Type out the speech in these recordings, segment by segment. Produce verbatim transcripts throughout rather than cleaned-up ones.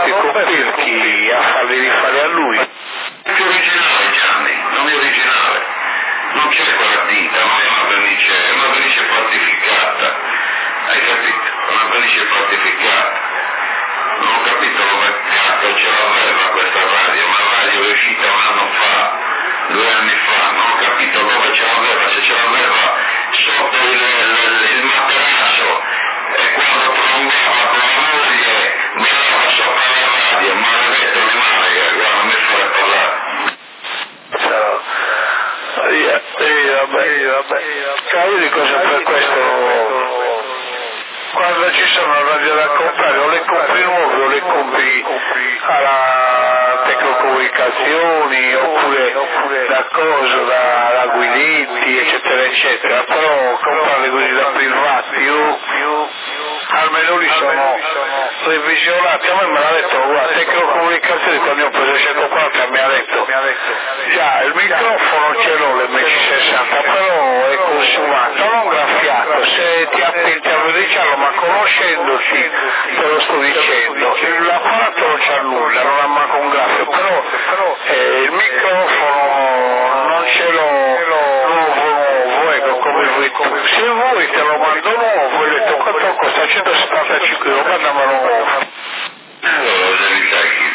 Roberto Copperchi a farli rifare a lui. È più originale Gianni, non è originale, non c'è quella tinta, non è una vernice, è una vernice falsificata, hai capito? È una vernice falsificata. Non ho capito come cazzo ce l'aveva questa radio, una radio è uscita un anno fa, due anni fa, non ho capito dove ce l'aveva, se ce l'aveva sotto il, il, il materasso e quando trombava con la moglie ballava sopra la radio, maledetto animale, guarda, non mi fare parlare. Io, io, vabbè, io, vabbè. Io dico sempre questo, quando ci sono radio da comprare o le compri nuove o le compri alla Tecnocomunicazioni oppure, oppure da coso, da, da Guidetti eccetera eccetera, però comprarle così da privati io, io almeno lì sono revisionati. A me me l'ha detto, guarda, Tecnocomunicazioni quando ho preso centoquaranta mi ha detto già il microfono ce l'ho l'M C sessanta però è consumato, non graffiato, se ti attenti a verniciarlo, ma conoscendoti te lo sto dicendo, l'apparato non c'ha nulla, non ha manco un graffio, però eh, il microfono non ce l'ho nuovo nuovo, ecco, come vuoi tu, se vuoi te lo mando nuovo, ho detto quanto costa centosettantacinque euro, mandamelo nuovo. Allora, lo devi sai chi?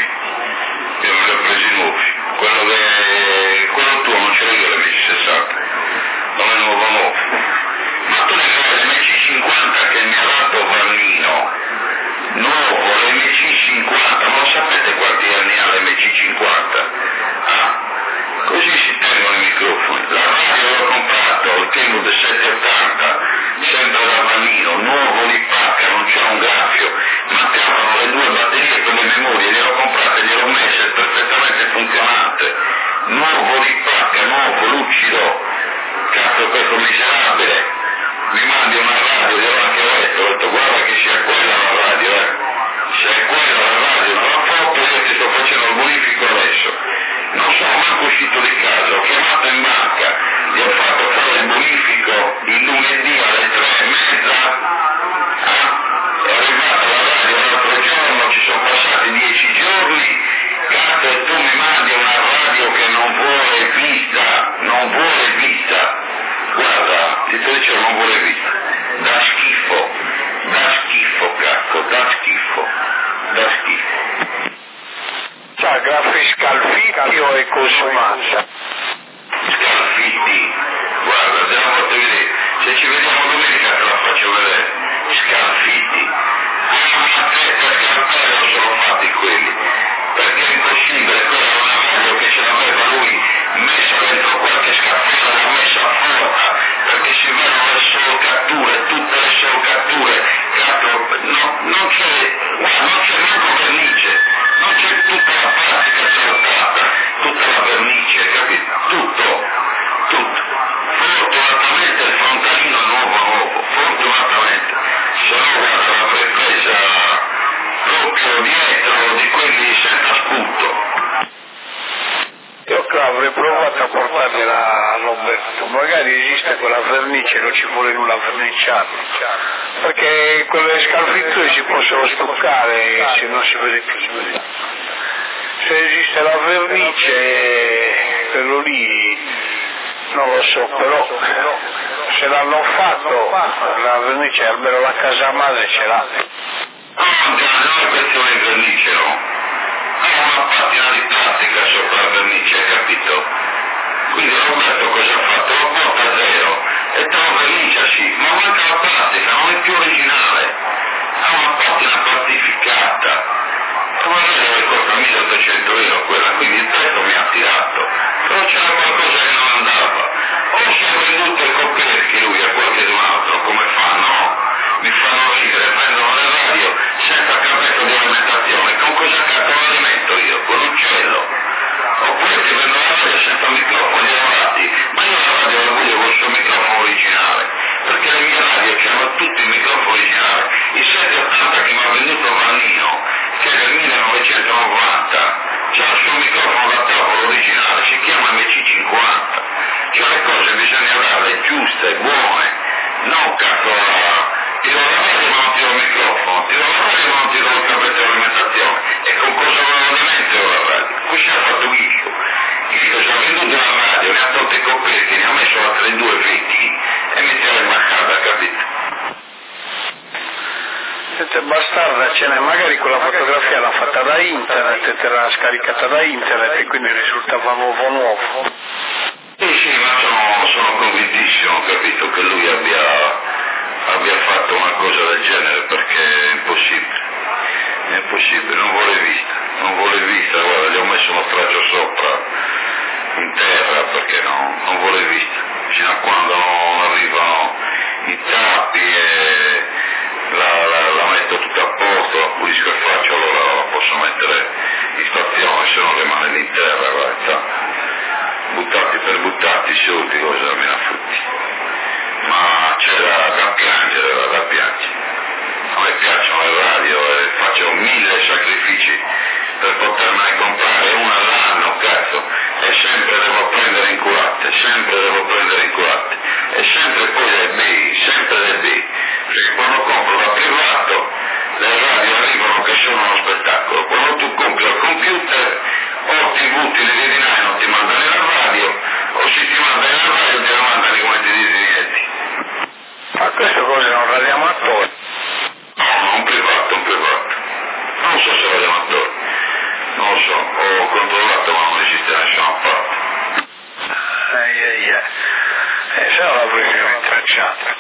Io me li ho presi nuovi, quello che quello tuo non ce l'ho io l'M C sessanta, non è nuovo nuovo. Ma tu ne sai l'M C cinquanta che mi ha dato Vannino, nuovo, l'M C cinquanta, ma lo sapete quanti anni ha l'M C cinquanta? Ah, così si tengono i microfoni. La radio l'ho comprato, il Kenwood settecentottanta, sempre da Vannino, nuovo di pacca, non c'è un graffio, mancavano le due batterie per le memorie, le ho comprate, le ho messe, perfettamente funzionante, nuovo di pacca, nuovo, lucido. Cazzo, questo miserabile, mi mandi una radio, gliel'ho anche detto, ho detto guarda che sia quella la radio, eh, se è quella la radio, non la foto, io ti sto facendo il bonifico adesso, non sono manco uscito di casa, ho chiamato in banca, gli ho fatto fare il bonifico il lunedì alle tre e mezza, eh? È arrivata la radio l'altro giorno, ci sono passati dieci giorni, cazzo, e tu mi mandi una radio che non vuole vista, non vuole vista. Guarda, ti sto dicendo non vuole vista, da schifo, da schifo cazzo, da schifo, da schifo. C'ha graffi scalfiti o è consumata? Scalfiti, guarda, andiamo a vedere, se ci vediamo domenica te la faccio vedere, scalfiti. Ah, ma aspetta, scalfare non sono fatti quelli, perché è impossibile, quella è una radio che ce l'aveva lui messa dentro qualche scaffale, l'ha messa a forza, perché si vedono le solcature, tutte le solcature, cazzo, no, non c'è, guarda, non c'è neanche vernice, non c'è tutta la plastica saltata, tutta la vernice, capito? Tutto, tutto. Fortunatamente il frontalino è nuovo nuovo, fortunatamente, se no guarda l'avrei presa proprio dietro di quelli senza spunto. Io avrei provato a portargliela a Roberto, magari esiste quella vernice, non ci vuole nulla verniciarlo, perché quelle scalfiture si possono stoccare se non si vede più. Se esiste la vernice, quello lì non lo so, però se l'hanno fatto la vernice, almeno la casa madre ce l'ha. No, non è questione di vernice, no. Ha una patina di plastica sopra la vernice, capito? Quindi Roberto cosa ha fatto? Lo porta a zero e te lo vernicia, sì, ma manca la plastica, non è più originale. Ha una patina plastificata. Come vedete costa milleottocento euro quella, quindi il prezzo mi ha tirato. Però c'era qualcosa che non andava. O si è venduto il Copperchi lui a qualche altro, come fa? No, mi fanno ridere, prendono le radio senza cavetto di alimentazione, con cosa cazzo lo alimento io? Con l'uccello? Oppure ti vendono la radio senza microfoni lavorati, ma io la radio la voglio con il suo microfono originale, perché le mie radio c'erano tutti i microfoni originali, il settecentottanta che mi ha venduto Vannino, che è del millenovecentonovanta, c'ha il suo microfono da tavolo originale, si chiama M C cinquanta, cioè le cose bisogna darle giuste, buone, non cazzo ti do la radio ma non ti do il microfono, ti do la radio ma non ti do il cavetto di alimentazione, E con cosa volevano mettere la radio? Questo ha fatto Ghicco. Ghicco ci ha venduto una radio, ne ha tolto i coperti, ne ha messo altre due vecchi e metteva in mancata, capito? Sente, bastarda, ce n'è, magari quella fotografia l'ha fatta da internet e te l'ha scaricata da internet e quindi risultava nuovo nuovo. Sì, sì, ma sono, sono convintissimo, capito, che lui abbia, abbia fatto una cosa del genere, perché è impossibile, è impossibile, non vuole vista, non vuole vista, guarda, gli ho messo uno straccio sopra, in terra, perché no, non vuole vista, fino a quando non arrivano i tappi e la, la, la metto tutta a posto, pulisco il faccio, allora la posso mettere in stazione, se no rimane lì in terra, guarda. Buttati per buttati, soldi, cosa me ne frutti. Ma c'era da piangere, da, da piangere. A me piacciono le radio e faccio mille sacrifici per potermene comprare una all'anno, cazzo, e sempre devo prendere incurate, sempre devo prendere incurate. E sempre poi dai B, sempre dai B. Perché quando compro da privato, le radio arrivano che sono uno spettacolo. Quando tu compri al computer, o ti butti le vedinai, non ti mandano la radio, o se ti mandano la radio te la mandano come ti dici. Ma queste cose non radioamatore? No, un privato, un privato. Non so se radioamatore, non lo so, ho controllato ma non esiste nessuna parte. Ai ai ai, e se no l'avrei rintracciata.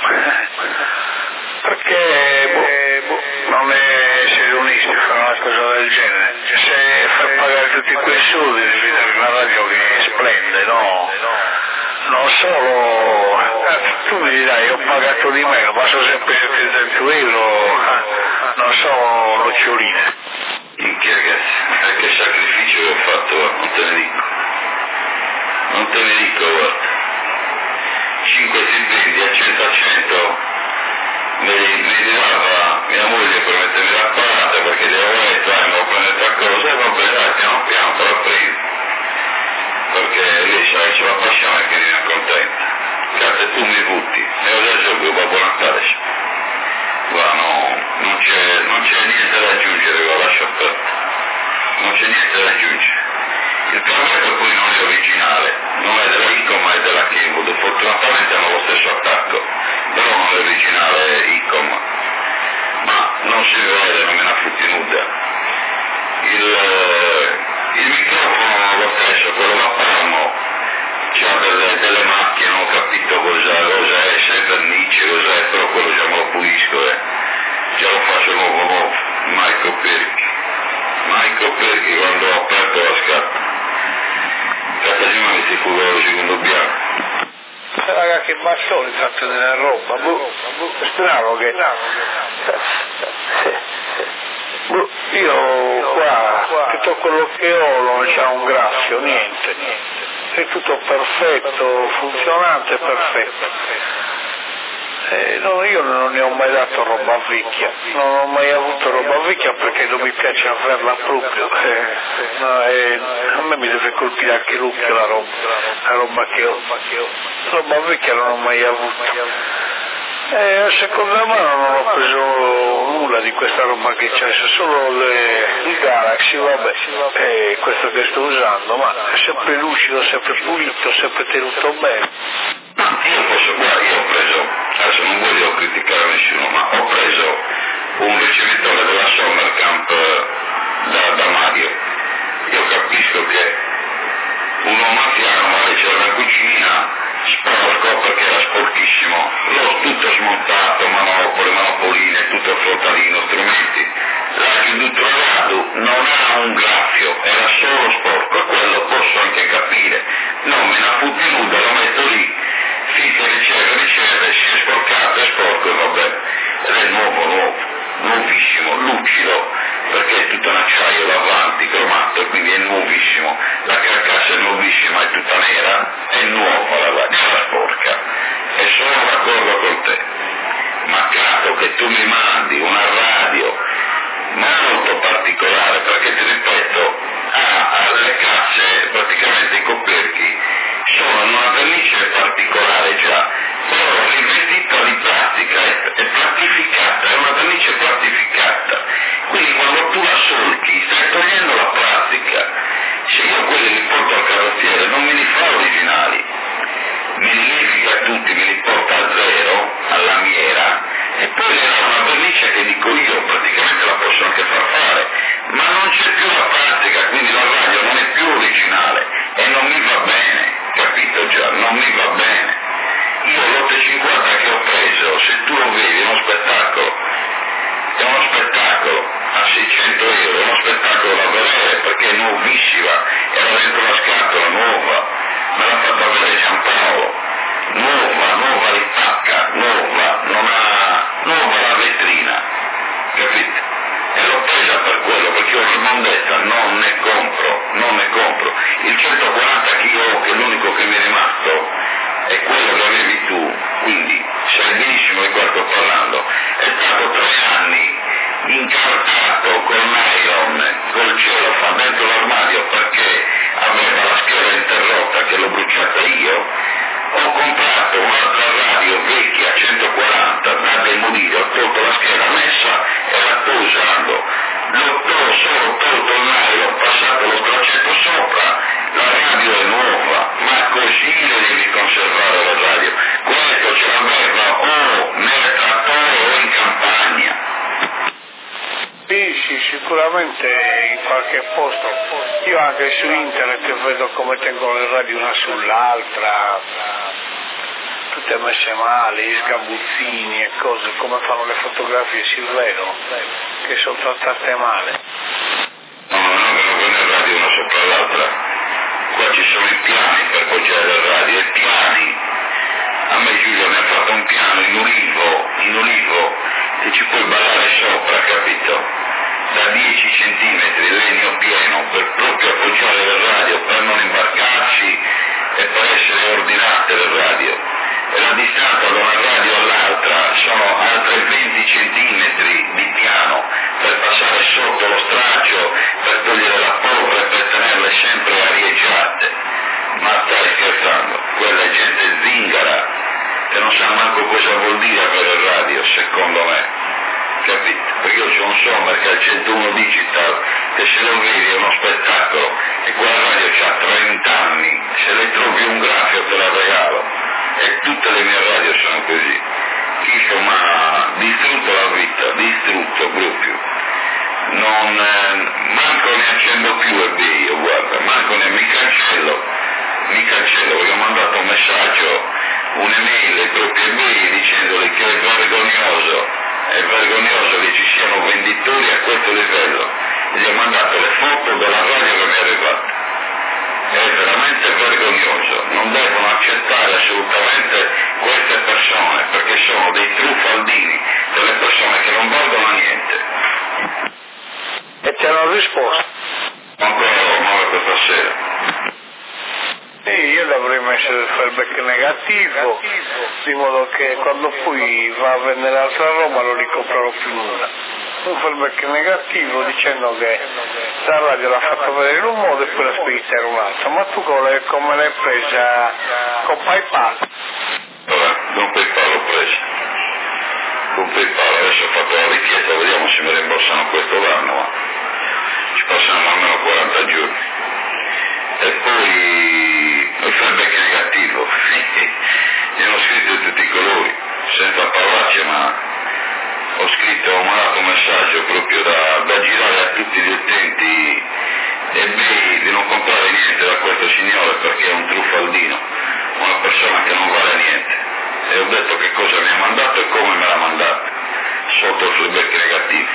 Perché boh, boh, non è, si riunisce a fare una cosa del genere. Se fai pagare tutti quei soldi devi dare una radio che splende, no? Non solo, eh, tu mi dirai ho pagato di meno, ma sono sempre settecento euro, eh, non sono noccioline. Minchia ragazzi, eh, che sacrificio che ho fatto, guarda, non te ne dico. Non te ne dico, guarda. Cinque stipendi a cento a cento mi, mi dava mia moglie per mettermi la parata perché gli avevo detto, eh, devo prendere tre cose, e va bene, dai, piano piano, te la preso. Perché lei sa che c'è la passione che mi accontenta. Cazzo, tu mi butti, e ho già gioco, Babbo Natale. Guarda, no, non c'è, non c'è niente da aggiungere, guarda, lascia aperto. Non c'è niente da aggiungere. Il carretto poi non è originale, non è della Icom ma è della Kenwood, fortunatamente hanno lo stesso attacco, però non è originale Icom, ma non si vede, non me ne affutti nuda. Il, il microfono lo stesso, quello da palmo, c'ha delle, delle macchie, non ho capito cosa, cosa è, se è vernice, cosa è, però quello già me lo pulisco e già lo faccio nuovo nuovo, Michael Perchi. Michael Perchi quando ho aperto la scatola. Cattasima mi si fu il secondo bianco. Raga, che bastoni tratto della roba, boh, strano che... Boh, io qua, tutto quello che ho non c'è un graffio, niente, è tutto perfetto, funzionante, perfetto. Eh, no, io non ne ho mai dato roba vecchia, non ho mai avuto roba vecchia perché non mi piace averla proprio, eh, no, eh, a me mi deve colpire anche l'occhio la roba, la roba che ho, roba vecchia non ho mai avuto. Eh, a seconda mano non ho preso nulla di questa roba che c'è, solo le, il Galaxy, vabbè, è questo che sto usando, ma è sempre lucido, sempre pulito, sempre tenuto bene. Ma io posso, guarda, io ho preso, adesso non voglio criticare nessuno, ma ho preso un ricevitore della Summer Camp da, da Mario. Io capisco che un uomo anziano magari c'era la cucina, sporco perché era sporchissimo, l'ho tutto smontato, manopole, manopoline, tutto flottalino, strumenti, l'ha chiuduto al lato, non ha un graffio, era solo sporco, e quello posso anche capire, non me la futti nuda, lo metto lì, finché riceve, riceve, si è sporcato, è sporco e va bene, ed è nuovo, nuovo, nuovissimo, lucido, perché è tutto un acciaio davanti, cromato, quindi è nuovissimo, la carcassa è nuovissima, è tutta nera, è nuova, la era sporca, e sono d'accordo con te, ma capo che tu mi mandi una radio molto particolare, perché ti ripeto, ha, ha le casse, praticamente i coperchi, sono in una vernice particolare già, però rivestita di plastica, è, è plastificata, è una vernice plastificata, quindi quando tu la solchi stai tutti, me li porta a zero, alla miera, e poi le dà una vernice che dico io, praticamente la posso anche far fare, ma non c'è più la pratica, quindi la radio non è più originale e non mi va bene, capito già, non mi va bene. Io l'otto cinquanta che ho preso, se tu lo vedi, è uno spettacolo, è uno spettacolo a seicento euro, è uno spettacolo da vedere perché è nuovissima, era dentro la scatola, nuova, me l'ha fatta vedere Giampaolo, nuova, nuova ripacca, nuova, non ha, nuova la vetrina, capite? E l'ho presa per quello, perché io in mondezza non ne compro, non ne compro. Il centoquaranta che io ho, che è l'unico che mi è rimasto, è quello che avevi tu, quindi sai benissimo di quanto sto parlando, è stato tre anni incartato col nylon, col cellophane dentro l'armadio perché aveva la scheda interrotta che l'ho bruciata io. Ho comprato un'altra radio vecchia centoquaranta da demolire, ho tolto la scheda messa e la sto usando. L'ho tolto, solo tolto il nylon, ho passato lo straccetto sopra, la radio è nuova, ma così le devi conservare la radio. Questo ce l'aveva o nel trattore o in campagna. Sì, sì, sicuramente in qualche posto. Io anche su internet vedo come tengono le radio una sull'altra, tutte messe male, gli sgabuzzini e cose, come fanno le fotografie, si vedono, che sono trattate male. No, no, no, non prende le radio una sopra l'altra. Qua ci sono i piani per poggiare le radio, i piani. A me Giulio mi ha fatto un piano in ulivo, in ulivo, che ci puoi ballare sopra, capito? Da dieci centimetri, legno pieno, per proprio appoggiare le radio, per non imbarcarci e per essere ordinate le radio. E la distanza da una radio all'altra sono altri venti centimetri di piano per passare sotto lo straccio, per togliere la polvere, per tenerle sempre arieggiate. Ma stai scherzando? Quella è gente zingara che non sa manco cosa vuol dire avere il radio, secondo me. Capito? Perché io c'ho un Sommer che è il centouno Digital, che se lo vedi è uno spettacolo, e quella radio c'ha trenta anni, se le trovi un graffio te la regalo, e tutte le mie radio sono così. Chissà, ma distrutto la vita, distrutto proprio. Non, eh, manco ne accendo più e beh, io guarda, manco ne mi cancello, mi cancello, perché ho mandato un messaggio, un'email ai propri email dicendogli che è vergognoso. È vergognoso che ci siano venditori a questo livello. Gli ho mandato le foto della radio che mi è arrivata. È veramente vergognoso. Non devono accettare assolutamente queste persone, perché sono dei truffaldini, delle persone che non valgono niente. E ti hanno risposto? Ancora nuove questa sera. Sì, io dovrei mettere il feedback negativo, di modo che quando poi va a vendere altra roba non ricomprerò più nulla. Un feedback negativo dicendo che la radio l'ha fatto vedere in un modo e poi la spedita era un altro. Ma tu come, come l'hai presa? Con PayPal? Vabbè, con PayPal l'ho presa. Con PayPal adesso ho fatto la richiesta, vediamo se mi rimborsano questo l'anno, ma ci passano almeno quaranta giorni. E poi il feedback negativo, ne ho scritto di tutti i colori, senza parolacce, ma ho scritto, ho mandato un messaggio proprio da, da girare a tutti gli utenti eBay di non comprare niente da questo signore perché è un truffaldino, una persona che non vale niente. E ho detto che cosa mi ha mandato e come me l'ha mandato, sotto il feedback negativo.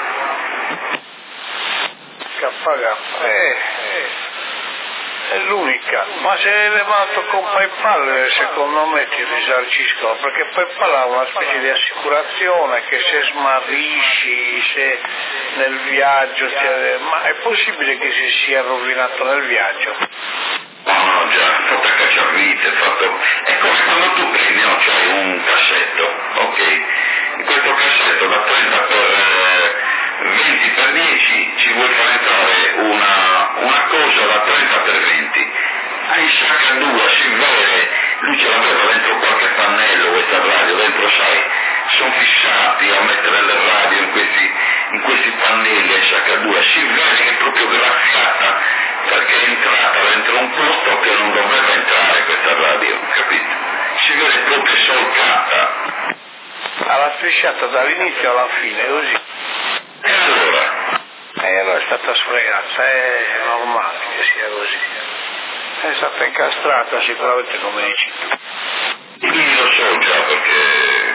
K K, eh, è l'unica, ma se è levato con PayPal secondo me ti risarciscono, perché PayPal ha una specie di assicurazione che se smarrisci, se nel viaggio, ti... ma è possibile che si sia rovinato nel viaggio? No, no, già, fatto a cacciavite, fatto... È come quando tu prendi, no, c'hai un cassetto, ok? In questo cassetto da trenta per venti per dieci ci vuoi far entrare una, una cosa da trenta per venti. Hai il H due, si vede, lui ce l'aveva dentro qualche pannello, questa radio, dentro sai, sono fissati a mettere le radio in questi, in questi pannelli H due, si vede che è proprio graffiata, perché è entrata dentro un posto che non doveva entrare questa radio, capito? Si vede proprio solcata. Alla strisciata dall'inizio alla fine, così. E allora? E allora è stata sfregata, è normale che sia così. È stata incastrata sicuramente come dici tu. Quindi lo so già perché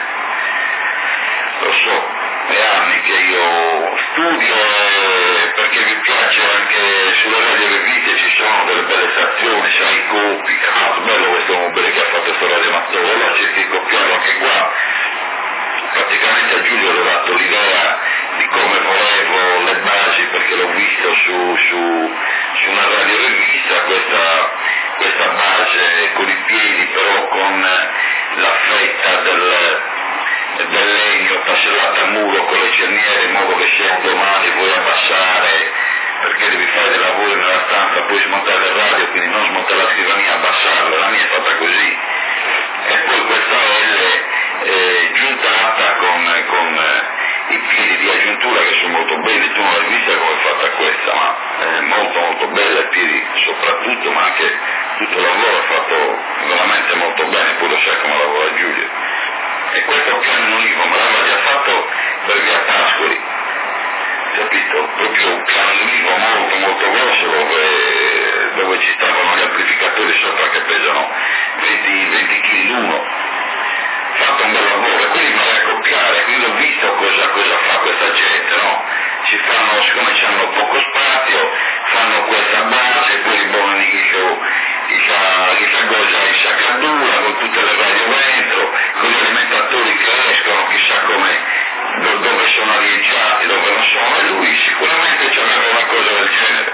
lo so, è anni che io studio e perché mi piace anche sulle radio riviste ci sono delle belle stazioni, sai i copi, cazzo bello questo mobile che ha fatto questo radioamatore, allora cerchi di copiarlo anche qua. Praticamente a Giulio le ho dato l'idea di come volevo le basi perché l'ho visto su, su, su una radio rivista, questa, questa base con i piedi però con la fetta del, del legno passellata a muro con le cerniere in modo che se un domani vuoi abbassare perché devi fare dei lavori nella stanza puoi smontare il radio, quindi non smontare la scrivania, abbassarla, la mia è fatta così. E poi questa L eh, giuntata con, con eh, i piedi di aggiuntura che sono molto belli, tu non l'hai vista come è fatta questa, ma è molto molto bella, i piedi soprattutto, ma anche tutto il lavoro è fatto veramente molto bene, poi lo sai come lavora Giulio. E questo piano unico me l'aveva già fatto per via Pascoli, capito? Proprio un piano unico molto molto grosso dove, dove ci stavano gli amplificatori sopra che pesano venti chili l'uno, fatto un bel lavoro e quindi vorrei copiare, quindi ho visto cosa, cosa fa questa gente, no? Ci fanno, siccome hanno poco spazio, fanno questa base, poi ribonono questa cosa in saccatura con tutte le radio dentro, con gli alimentatori che escono, chissà come, dove sono arieggiati, dove non sono, e lui sicuramente ci aveva una cosa del genere.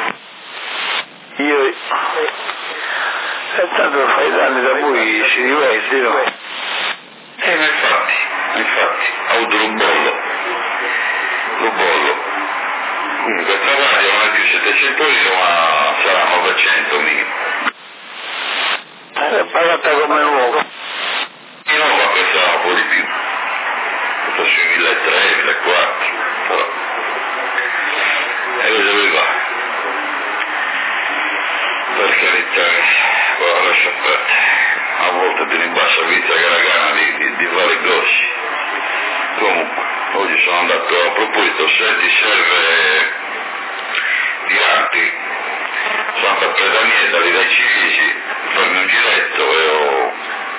Io, e tanto fai danni da cui si diverte, no? E eh, infatti, infatti, ho avuto lo bollo, lo bollo. Quindi questa radio non è più settecento euro, ma sarà novecento mila. È pagata come nuovo. Io non va questa un po' di più, questa sui milletrecento, millequattrocento, però. E cosa aveva? Per carità, guarda, lascia perdere. A volte ti ribassa vita che la gana di, di, di fare grossi. Comunque, oggi sono andato a proposito, se ti serve di arti, sono andato a Predanieta lì dai Civisi, farmi un giretto e ho,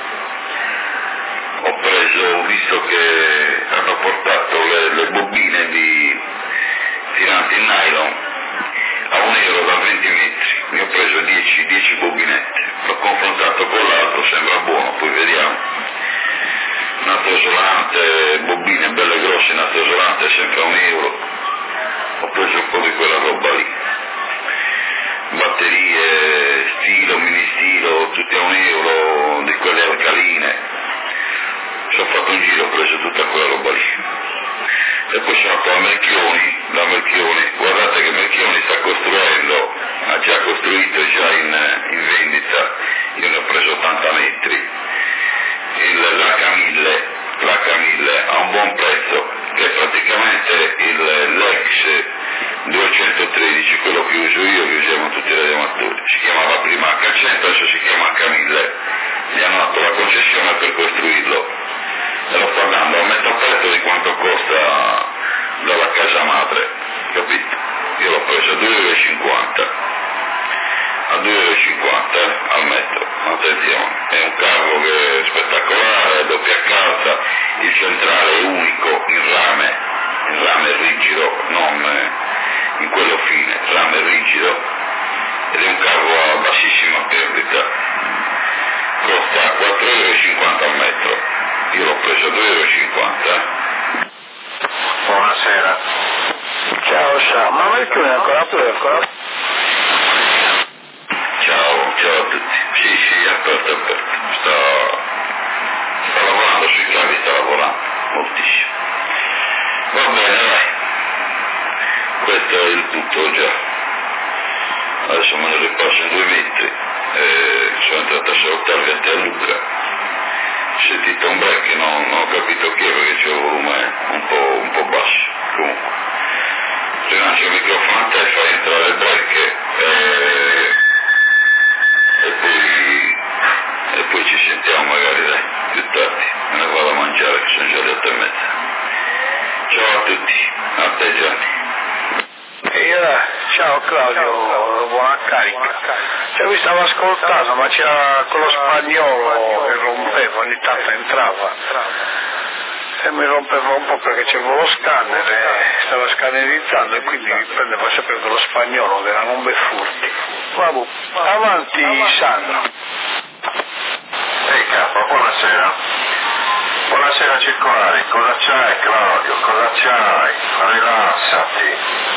ho preso, ho visto che hanno portato le, le bobine di tiranti in nylon a un euro da venti metri, ne ho preso dieci bobinette, l'ho confrontato con l'altro, sembra buono, poi vediamo. Natrosolante, bobine belle grosse, natrosolante sempre a un euro, ho preso un po' di quella roba lì, batterie, stilo, mini stilo, tutte a un euro, di quelle alcaline, sono fatto un giro, ho preso tutta quella roba lì. E poi sono andato a Melchioni, da Melchioni, guardate che Melchioni sta costruendo, ha già costruito, è già in, in vendita, io ne ho preso ottanta metri, il, la Camille, la Camille a un buon prezzo, che è praticamente il, l'ex duecentotredici, quello che uso io, che usiamo tutti i radioamatori, si chiamava prima acca cento, adesso si chiama Camille, gli hanno dato la concessione per costruirlo. E lo sto dando a metà prezzo di quanto costa dalla casa madre, capito? Io l'ho preso a due e cinquanta euro, a due e cinquanta euro al metro, attenzione, è un carro che è spettacolare, è doppia calza, il centrale è unico in rame, in rame rigido, non in quello fine, rame rigido, ed è un carro a bassissima perdita, costa quattro e cinquanta euro al metro. Io l'ho preso a due e cinquanta euro. Buonasera. Ciao, ciao. Ma Melchioni è ancora aperto? Ciao, ciao a tutti. Sì, sì, aperto, aperto. Sta, sta lavorando sui cavi, sta lavorando moltissimo. Va bene, dai. Questo è il tutto già. Adesso me ne ripasso in due metri. Eh, sono entrato a salutare a te a Luca. Ho sentito un break, non, non ho capito chi è perché c'è il volume un po', un po' basso. Comunque, rilancio il microfono a te, fai entrare il break e, e, poi, e poi ci sentiamo magari, dai. Claudio, buona carica. Cioè, mi stavo ascoltando, ma c'era quello spagnolo che rompeva, ogni tanto entrava e mi rompeva un po' perché c'avevo lo scanner e stava scannerizzando e quindi mi prendeva sempre quello spagnolo che erano un bel furti. Vabbè, avanti Sandro. Ehi capo, buonasera. Buonasera Circolari, cosa c'hai Claudio? Cosa c'hai? Rilassati.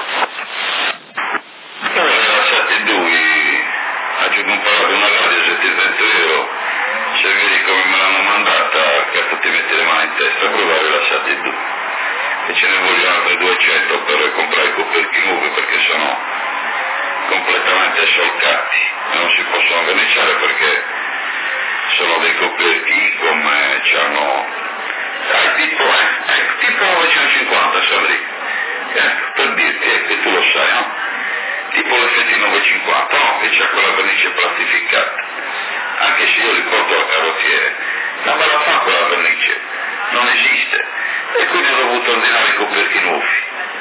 Allora, rilassati lui, ha comprato una radio se ti sento io, se vedi come me l'hanno mandata, cazzo ti metti le mani in testa, prova a rilassati tu. E ce ne vogliono altri duecento per comprare i coperchi nuovi perché sono completamente solcati e non si possono verniciare perché sono dei coperchi come c'hanno, dai, tipo, eh, tipo novecentocinquanta sono lì, eh, per dirti, eh, che tu lo sai, no? Tipo l'effetti novecentocinquanta, no? Che c'ha quella vernice plastificata, anche se io li porto al carrozziere, non me la fa quella vernice, non esiste, e quindi ho dovuto ordinare i coperchi nuovi.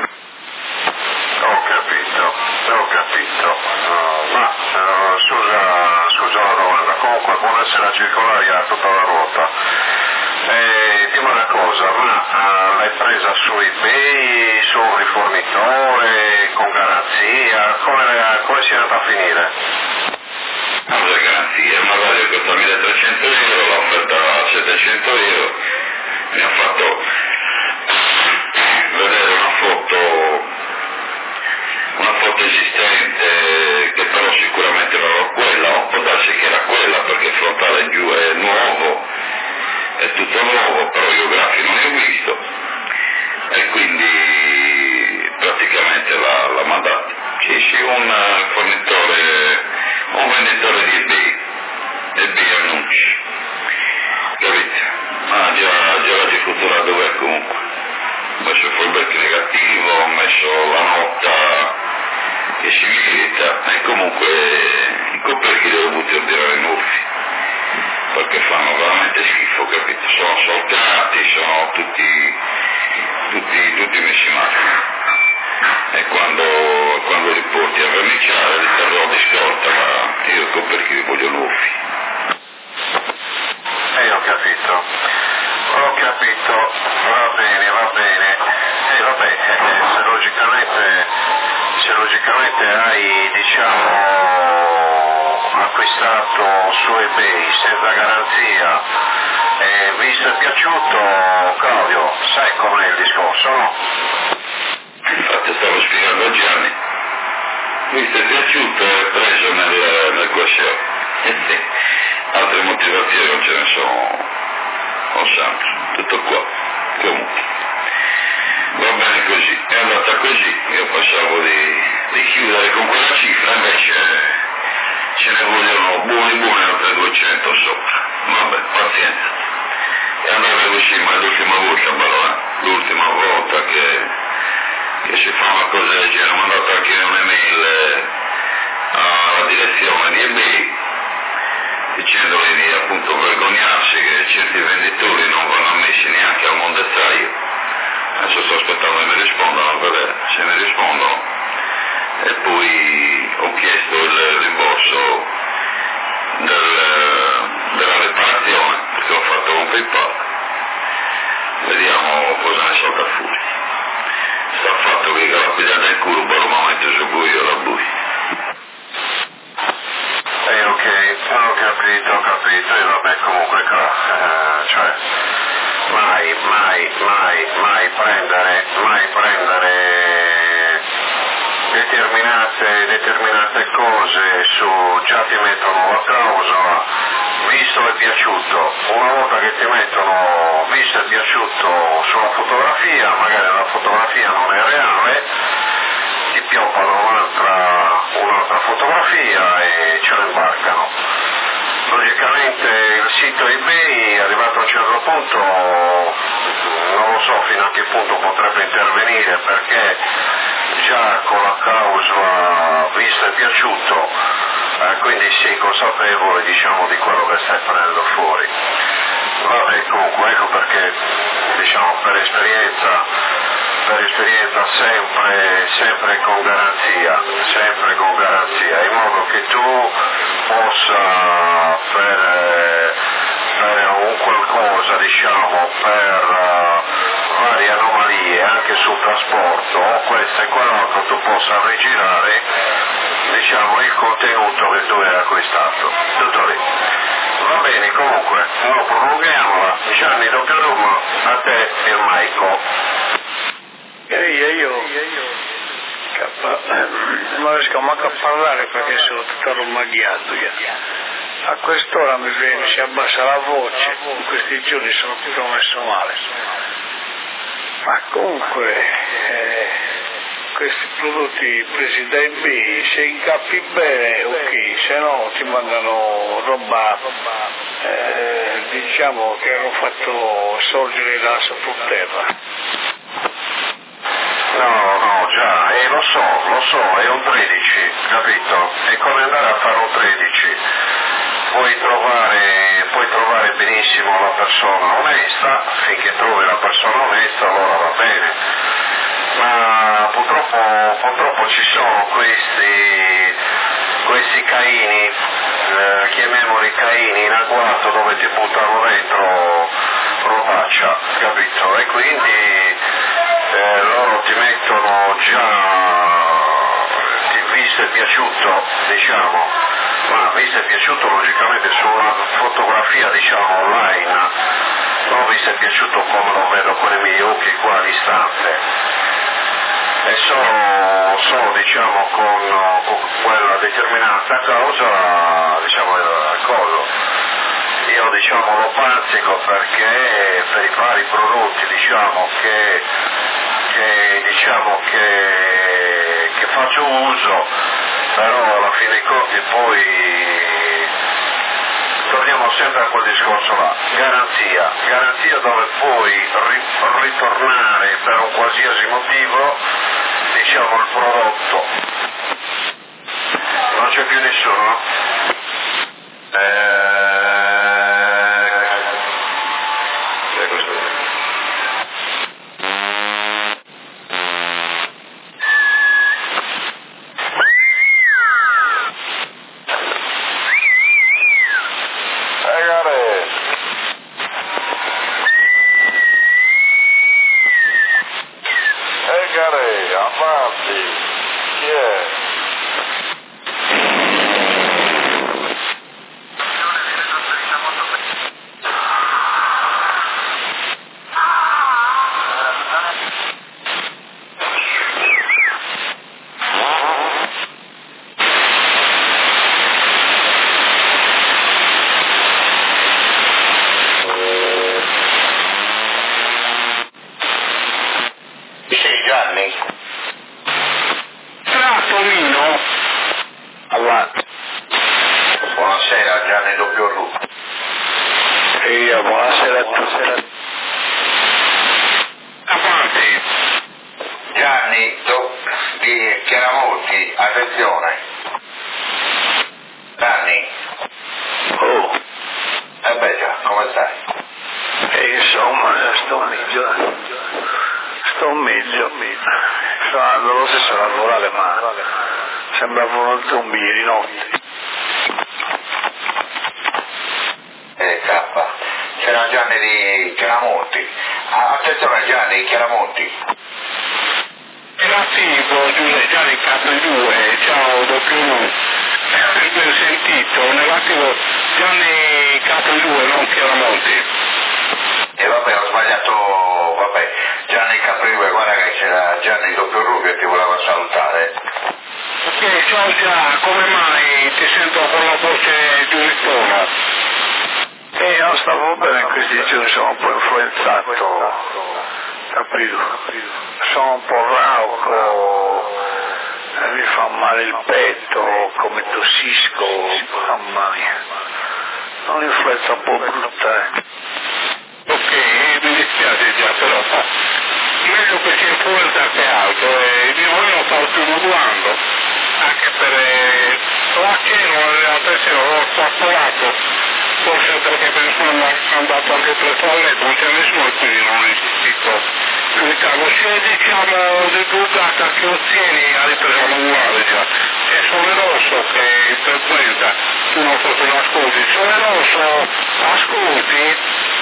Ho capito, ho capito. Uh, ma uh, scusa, scusa la domanda, comunque buonasera Circolari a tutta la ruota. Eh, dimmi una cosa, ma uh, l'hai presa su eBay, su un rifornitore, con garanzia, come, come si è andata a finire? Non c'è garanzia, una radio costa milletrecento euro, l'ho offerta a settecento euro, mi ha fatto vedere una foto, una foto esistente che però sicuramente non era quella, o può darsi che era quella perché il frontale giù è nuovo, è tutto nuovo, però io grafi non ne ho visto e quindi praticamente l'ha, l'ha mandato. Sì, sì, un fornitore, un venditore di eBay, eBay annunci, capite? Ma già, già la diffutura dov'è comunque? Ho messo il fallback negativo, ho messo la nota che si milita e comunque i coperchi li ho dovuti ordinare nuovi perché fanno veramente schifo, capito? Sono solcati, sono tutti, tutti, tutti messi male e quando, quando li porti a verniciare li terrò di scorta, ma io i coperchi li voglio nuovi. Eh, ho capito, ho capito, va bene, va bene. E eh, vabbè, eh, se logicamente, se logicamente hai, diciamo, acquistato su eBay senza garanzia e visto e piaciuto, Claudio, sai com'è il discorso, no? Infatti stavo spiegando a Gianni, mi è piaciuto e preso nel, nel guasciò. Altre motivazioni non ce ne sono, non sempre, tutto qua, comunque. Va bene così, è andata così, io pensavo di, di chiudere con quella cifra, invece ce ne vogliono buoni buoni altri duecento sopra. Vabbè, pazienza. E andava così, ma è l'ultima volta però, eh? L'ultima volta che, che si fa una cosa del genere, ho mandato anche un'email alla direzione di eBay dicendogli di appunto vergognarsi che certi venditori non vanno ammessi neanche al mondettaio. Adesso sto aspettando che mi rispondano a vedere se mi rispondono e poi ho chiesto il rimborso del, della riparazione perché ho fatto un PayPal, vediamo cosa ne salta fuori. Sta il fatto che la piglia del curbo al momento su cui io la bui. Eh, ok, ho capito, ho capito, e vabbè comunque qua, eh, cioè mai, mai, mai, mai prendere, mai prendere determinate, determinate cose su, già ti mettono la clausola, visto e piaciuto, una volta che ti mettono visto e piaciuto sulla fotografia, magari la fotografia non è reale, ti pioppano un'altra, un'altra fotografia e ce la imbarcano. Logicamente il sito eBay arrivato a un certo punto non lo so fino a che punto potrebbe intervenire perché già con la clausola visto e piaciuto eh, quindi sei consapevole diciamo di quello che stai prendendo fuori. Vabbè comunque ecco perché diciamo per esperienza per esperienza sempre, sempre con garanzia, sempre con garanzia, in modo che tu possa per, per un qualcosa, diciamo, per uh, varie anomalie anche sul trasporto o questo e quell'altro, tu possa rigirare, diciamo, il contenuto che tu hai acquistato. Tutto lì. Va bene, comunque, non prolunghiamola. Gianni Doppio Rum, a te e Maico. E io, non riesco manco a parlare perché sono tutto rumaghiato. A quest'ora mi, viene, si abbassa la voce, in questi giorni sono tutto messo male. Ma comunque, eh, questi prodotti presi dai B, se incappi bene, ok, se no ti mandano roba, eh, diciamo che hanno fatto sorgere la sottoterra. No, no, già, eh, lo so, lo so, è un tredici, capito? È come andare a fare un tredici. Puoi trovare, puoi trovare benissimo la persona onesta, finché trovi la persona onesta allora va bene. Ma purtroppo, purtroppo ci sono questi, questi caini, eh, chiamiamoli caini in agguato, dove ti buttano dentro robaccia, capito? E quindi eh, loro ti mettono già, ti visto e piaciuto, diciamo, ma visto e piaciuto logicamente su una fotografia, diciamo, online, non visto e piaciuto come lo vedo con i miei occhi qua all'istante. E sono, sono diciamo con, con quella determinata causa, diciamo il coso. Io diciamo lo bazzico perché per i vari prodotti diciamo che, che diciamo che, che faccio uso, però alla fine dei conti poi torniamo sempre a quel discorso là, garanzia, garanzia dove puoi ri- ritornare per un qualsiasi motivo, diciamo, il prodotto. Non c'è più nessuno? Eh... Buonasera Gianni Doppio Rum. Io, buonasera a tutti. Avanti. Gianni do, di Chiaramonti, attenzione. Gianni. Oh. Eh beh già, come stai? E insomma, sto meglio. Sto meglio. Sto andando lo stesso a lavorare, ma sembrava uno zombie ieri notte. Eh, K. C'era Gianni di Chiaramonti. Ah, attenzione Gianni di Chiaramonti. Negativo, Gianni K due, ciao Doppio. Ben sentito, negativo Gianni K due, non Chiaramonti. E vabbè, ho sbagliato, vabbè, Gianni K due, guarda che c'era Gianni Doppio Rum che ti voleva salutare. Ok, ciao già, come mai ti sento con la voce di un tono? Eh, non stavo bene in questi giorni, sono un po' influenzato, capito? Sono un po' rauco, mi fa male il petto, come tossisco, mamma mia. Un'influenza un po' brutta, eh. Ok, mi dispiace già, però meglio che sia influenza che altro, e di noi non stavo più modulando, anche per eh, la cena, l'altra sera l'ho traspolato, forse perché sono andato anche per il toiletto, non c'è nessuno e quindi non ho insistito più di diciamo, se diciamo divulgata che ottieni la ripresa manuale già, è Sole Rosso che frequenta, tu non so se lo ascolti, Sole Rosso ascolti,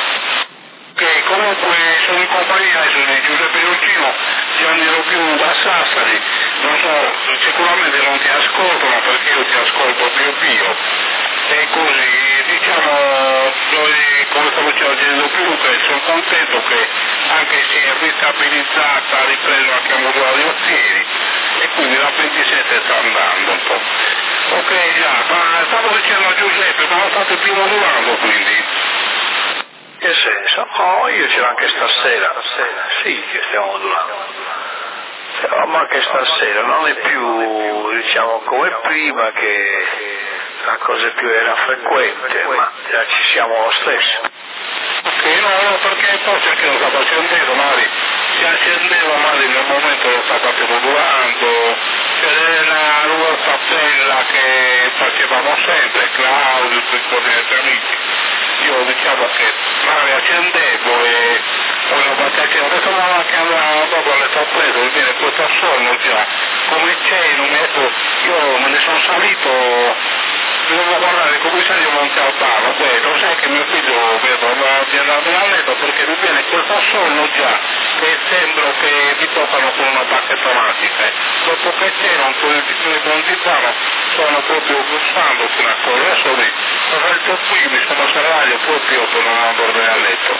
che comunque sono in compagnia di Giuseppe Lucino, Gianni Rubino da Sassari, non so, sicuramente non ti ascoltano perché io ti ascolto più più, e così diciamo noi come stavo dicendo più che sono contento che anche si è ristabilizzata, ripreso anche a modulare gli ozieri e quindi la ventisette sta andando un po'. Ok già, ma stavo dicendo a Giuseppe, ma state più modulando quindi? Che senso? No, io c'ero anche stasera, stasera. Sì che stiamo modulando. Però ma anche stasera non è più, diciamo, come prima che la cosa più era frequente, ma già ci siamo lo stesso. Ok, no, no, perché poi c'è che lo stava accendendo, magari si accendeva magari nel momento che lo stavate modulando, c'è la nuova bella che facevamo sempre, Claudio, tutti i nostri amici. Io diciamo che magari accendevo e poi lo battevo, adesso ma che andava dopo le sorprese, mi viene questo sonno già, come c'è, non mi ecco, io me ne sono salito, devo guardare come sai io monte al bar, beh, lo sai che mio figlio vedo di andare a letto perché mi viene questo sonno già, che sembra che mi toccano con una bacchetta magica, dopo che c'erano quei piccoli bonzicano, sono proprio bussando fino a correre, adesso lì, ho detto qui, mi sono salario proprio per non andare a letto.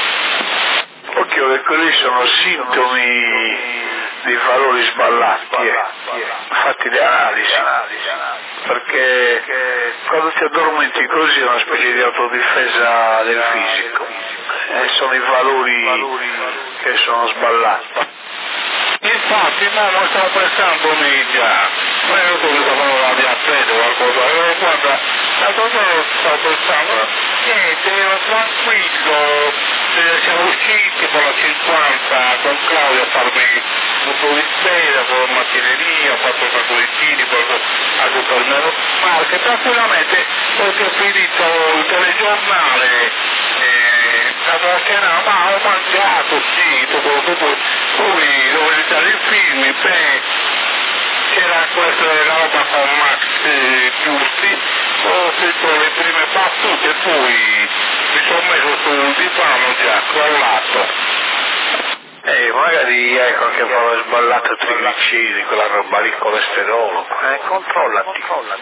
Occhio che quelli sono sintomi di valori sballati, eh. Fatti le analisi, perché quando ti addormenti così è una specie di autodifesa del fisico, eh, sono i valori che sono sballati. Infatti no, non stiamo pensando lì già, ma io come stavo la diabete o qualcosa, e guarda, l'altro giorno stavo pensando, niente, ero tranquillo, eh, siamo usciti con la cinquanta con Claudio a farmi un po' di spesa, con la macchinetta, ho fatto calcolettini, poi al supermercato, tranquillamente, perché ho finito il telegiornale, eh, la cena, ma ho mangiato, sì, dopo, dopo, poi devo iniziare il film, beh, c'era questa roba con Max eh, Giusti, ho sentito le prime battute e poi mi sono messo sul divano già, crollato. Eh, magari hai qualche valore sballato, triglicidi, quella roba lì, colesterolo, eh, controllati.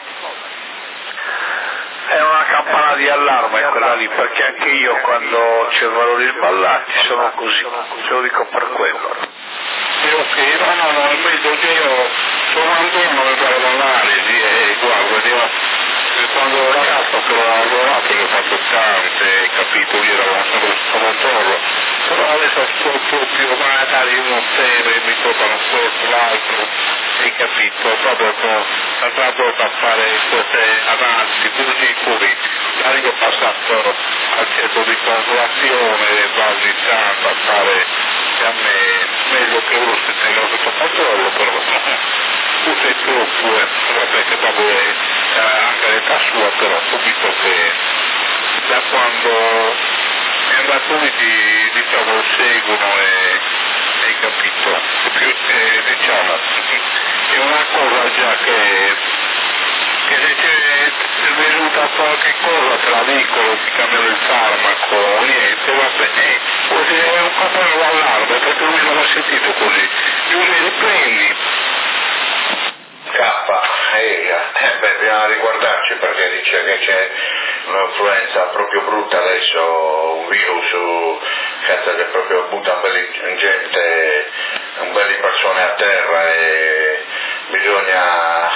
È una campana di allarme quella lì, perché anche io quando c'è valori sballati sono così, ce lo dico per quello. Io sì, no, no, no, è meglio che io sono andato a fare l'analisi e guarda, io quando ero ragazzo che ho lavorato le ho fatto tante, capito, io ero sempre sotto controllo, però adesso sto proprio magari uno teme, mi toccano questo, l'altro, hai capito, proprio sono andato a fare queste analisi, così poi da lì ho passato al centro di controlazione, va ogni tanto a fare, a me meglio che uno si tenga sotto controllo, però tu sei troppo, eh, vabbè che dopo è eh, anche l'età sua, però ho capito che da quando è andato lì ti, diciamo, seguono e hai capito, e più, eh, diciamo, è una cosa già che, che se c'è venuta qualche cosa te la dicono, ti cambiano il farmaco, niente, vabbè, eh, così è un cappello d'allarme, perché lui non l'ha sentito così, io mi riprendi. K, eh, beh, bisogna riguardarci perché dice che c'è un'influenza proprio brutta adesso, un virus che proprio butta un bel gente, un bel di persone a terra e bisogna,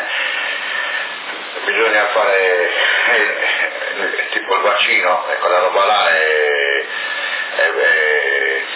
bisogna fare eh, tipo il vaccino, ecco la roba là e, e, e,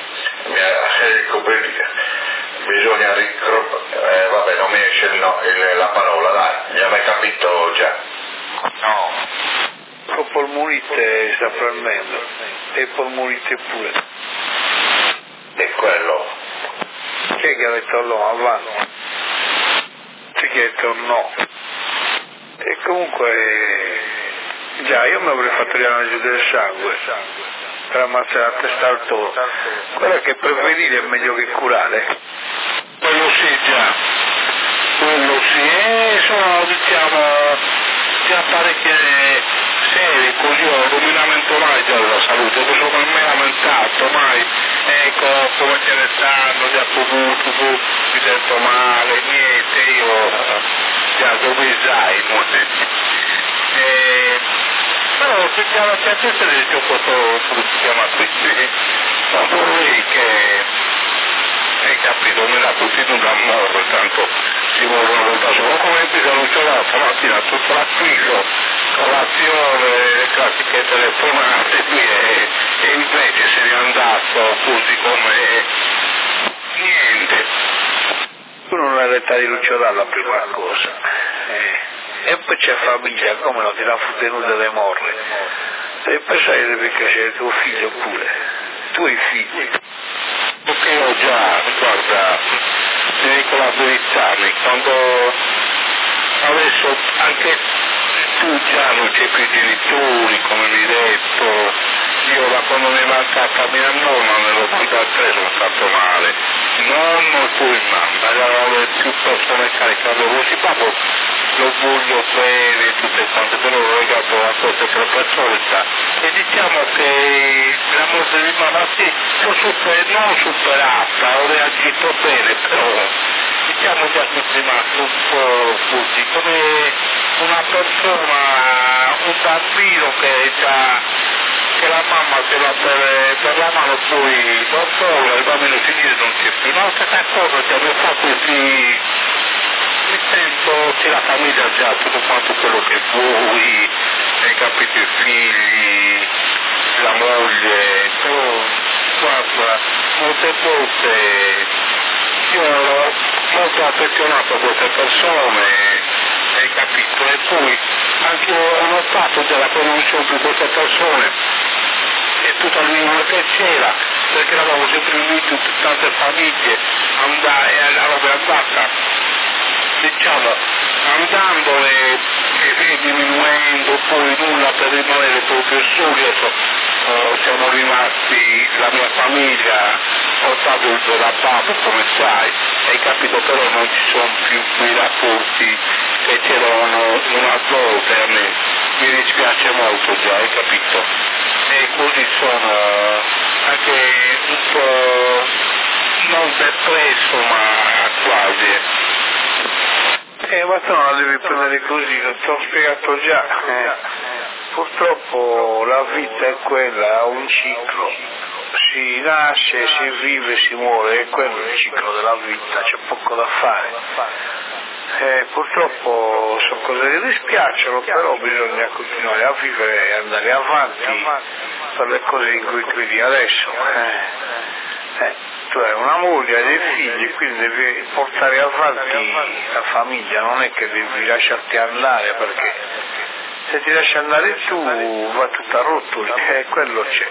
bisogna ricro... eh, vabbè non mi esce il no, il, la parola, dai, mi avete capito già? No. Con polmonite sta prendendo e polmonite pure. E quello? Chi è che ha detto no? Avanti. Chi è che ha detto no? E comunque Già, io mi avrei fatto l'analisi del sangue per ammazzare la testa al toro. Guarda che prevenire è meglio che curare. Quello sì, già. Quello sì. E sono, diciamo, già parecchie serie, così ho non mi lamento mai già della salute, perché sono mai lamentato, mai. Ecco, come ce ne stanno, già tu, tu, tu, mi sento male, niente, io già dove Alzheimer. E, però si chiama sempre se ne gioco come si chiama qui, ma vorrei che, hai capito, me l'ha tutti un amore, tanto si muovono volta solo, come dice Lucio stamattina, tutto l'attivo, colazione, classiche telefonate, qui e, e invece se n'è andato così come niente. Tu non hai retta di Lucio Dalla, prima cosa. Eh. E poi c'è famiglia, come no, ti l'ha tenuta le morre. E poi sai deve piacere tuo figlio pure, tu hai figli. Perché io già, guarda, ti dico la verità, quando adesso anche tu già non c'è più i genitori, come mi hai detto, io da quando mi è mancata mia nonna nell'ottantatré sono stato male, nonno e poi mamma, erano le più persone caricate così, proprio lo voglio bene tutte quante, però l'ho legato a queste tre persone e diciamo che la morte di mamma sì, l'ho super, non superata, ho reagito bene, però diciamo già che è rimasto un po' così, come una persona, un bambino che già che la mamma se va per, per la mano poi non solo il bambino finire non c'è più, no, questa cosa che mi fa così, mi sento che la famiglia ha già tutto quanto quello che vuoi, hai capito, i figli, la moglie, però guarda, molte volte io ero molto affezionato a queste persone, hai capito, e poi anche ho notato della conoscenza di queste persone e tutta l'unione che c'era, perché eravamo sempre uniti tutte tante famiglie, andare e andare andata, diciamo, andando e, e diminuendo, poi nulla per rimanere proprio soli, adesso uh, siamo rimasti, la mia famiglia, ho stato il della papà, come sai, hai capito, però non ci sono più quei rapporti che c'erano una volta e a me mi dispiace molto già, hai capito? E così sono anche un po' non depresso ma quasi. Eh, ma tu non la devi prendere così, non ti ho spiegato già. Eh. Purtroppo la vita è quella, ha un ciclo. Si nasce, si vive, si muore, è quello il ciclo della vita, c'è poco da fare. Eh, purtroppo sono cose che dispiacciono, però bisogna continuare a vivere e andare avanti per le cose in cui credi adesso. Eh. Eh. Tu hai una moglie, hai dei figli, quindi devi portare avanti la famiglia, non è che devi lasciarti andare, perché se ti lasci andare tu va tutto a rotoli, e eh, quello c'è.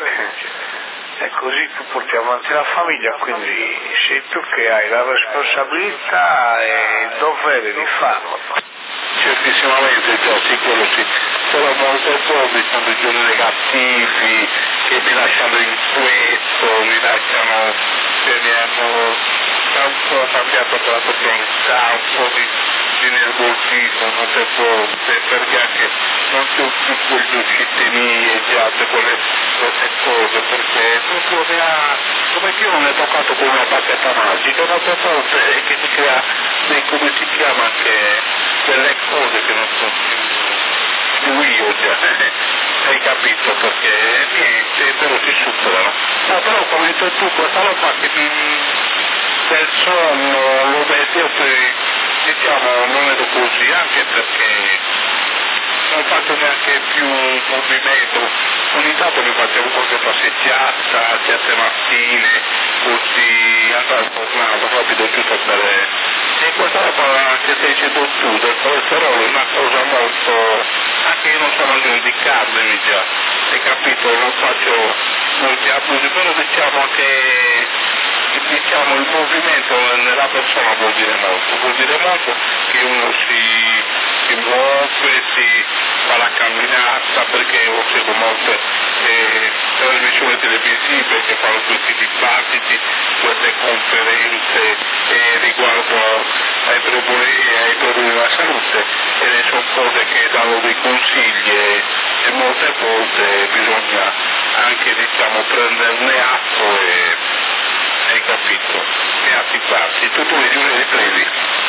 E così tu porti avanti la famiglia, quindi sei tu che hai la responsabilità e il dovere di farlo. Certissimamente già, sì, quello sì, però molte volte sono dei giorni negativi che mi lasciano in questo, mi lasciano, che mi hanno un po' cambiato la coscienza, un po' di, di nervosismo molte volte, perché anche non c'è più quelle uscite già quelle, queste cose, perché proprio mi ha, come che io non è toccato con una bacchetta magica, molte volte che si crea, dei, come si chiama, anche delle cose che non sono più, più io già, hai capito, perché niente, però si superano. No, però come hai detto tu, questa roba che mi, del sonno, lo vedo, diciamo, non ero così, anche perché non faccio neanche più movimento, ogni tanto mi facevo qualche passeggiata, certe mattine, così andavo a tornare, proprio giusto per... E questa roba che stai dicendo tu del colesterolo è una cosa molto... anche io non sono giù di carne già, hai capito, non faccio molti abusi, però diciamo che diciamo il movimento nella persona vuol dire molto, vuol dire molto che uno si si muove, si fa la camminata, perché io seguo molte eh, trasmissioni televisive che fanno questi dibattiti, queste conferenze eh, riguardo ai problemi, ai problemi della salute, e ne sono cose che danno dei consigli e, e molte volte bisogna anche, diciamo, prenderne atto e, hai capito, e attivarsi. Tu tu vedi uno dei previ?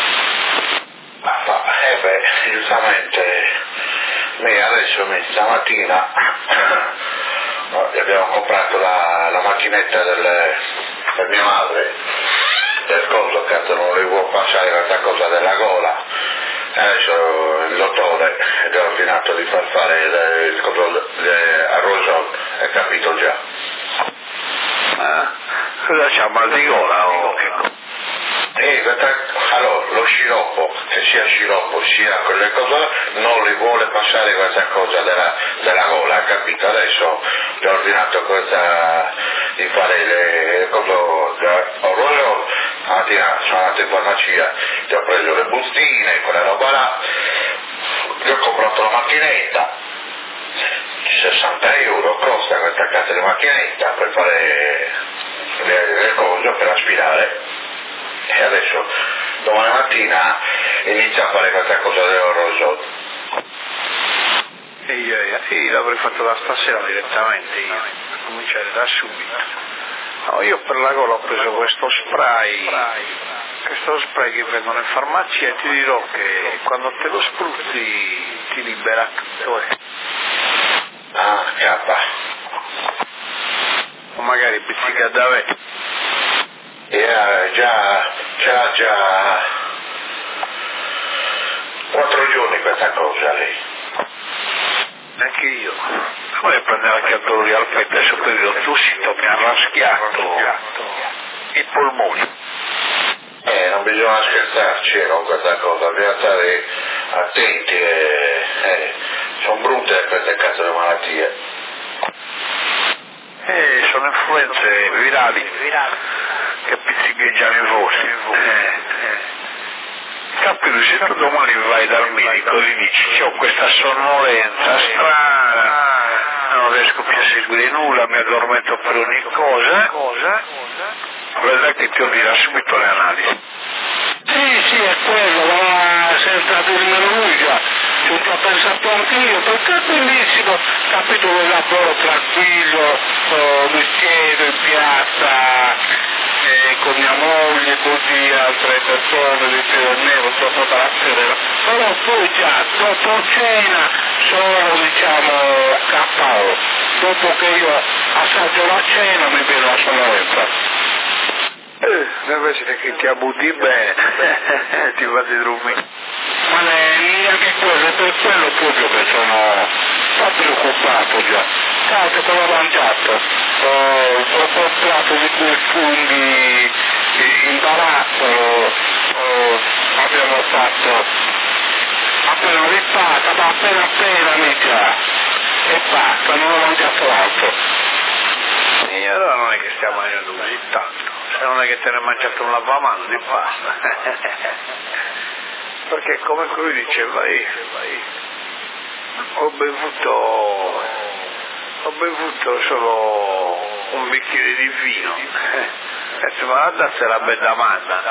Eh beh, giustamente, me adesso stamattina abbiamo comprato la, la macchinetta del, per mia madre, del coso, cazzo non le può passare questa cosa della gola. Adesso il dottore gli ha ordinato di far fare il, il coso a Rosol, hai capito già? Ah, cosa c'ha, mal di gola o che cosa? Eh, questa, allora, lo sciroppo, che sia sciroppo sia quelle cose, non li vuole passare questa cosa della, della gola, ha capito? Adesso gli ho ordinato questa, di fare le cose Rosol. Stamattina sono andato in farmacia, ti ho preso le bustine, quella roba là, ti ho comprato la macchinetta, sessanta euro costa questa cazzo di macchinetta per fare le, le cose, per aspirare, e adesso domani mattina inizia a fare questa cosa dell'Orosol. E io, io l'avrei fatto da stasera direttamente, io, cominciare da subito. No, io per la gola ho preso questo spray, questo spray che vendono in farmacia, e ti dirò che quando te lo spruzzi ti libera tutto. Ah, cappa. O magari pizzica da me. Yeah, già, già, già, quattro giorni questa cosa lì. Anche io. Come prendere anche il dolore al petto, adesso per il tussito mi ha raschiato i polmoni. Eh, non bisogna scherzarci con questa cosa, bisogna stare attenti, e, eh, sono brutte queste cazzo di malattie. Eh, sono influenze virali che pizzicheggiano i vostri. Eh. Capito, se tu domani vai dal medico e gli dici ho questa sonnolenza strana, non riesco più a seguire nulla, mi addormento per ogni cosa, vedrai che ti ordina subito le analisi. Sì, sì, è quello, ma sei entrato in neurologia, ci ho già pensato anch'io, perché è bellissimo, capito, un lavoro tranquillo, oh, mi siedo in piazza, eh, con mia moglie, così, altre persone, di nero, sotto la sera, però poi già, dopo cena, sono, diciamo, K O, dopo che io assaggio la cena mi viene la sonnolenza. Eh, invece che ti abbutti bene, ti fate dormire. Ma neanche quello, è per quello proprio che sono, sono preoccupato già. Sai che cosa ho mangiato? Oh, ho comprato di quei funghi in barattolo, oh, abbiamo fatto appena rippata, ma appena appena mica, e basta, non ho mangiato altro. E allora non è che stiamo mangiando così tanto. Se non è che te ne hai mangiato un lavamano di pasta. Perché come lui diceva, io ho bevuto ho bevuto solo un bicchiere di vino. E detto, ma guarda se la bella domanda.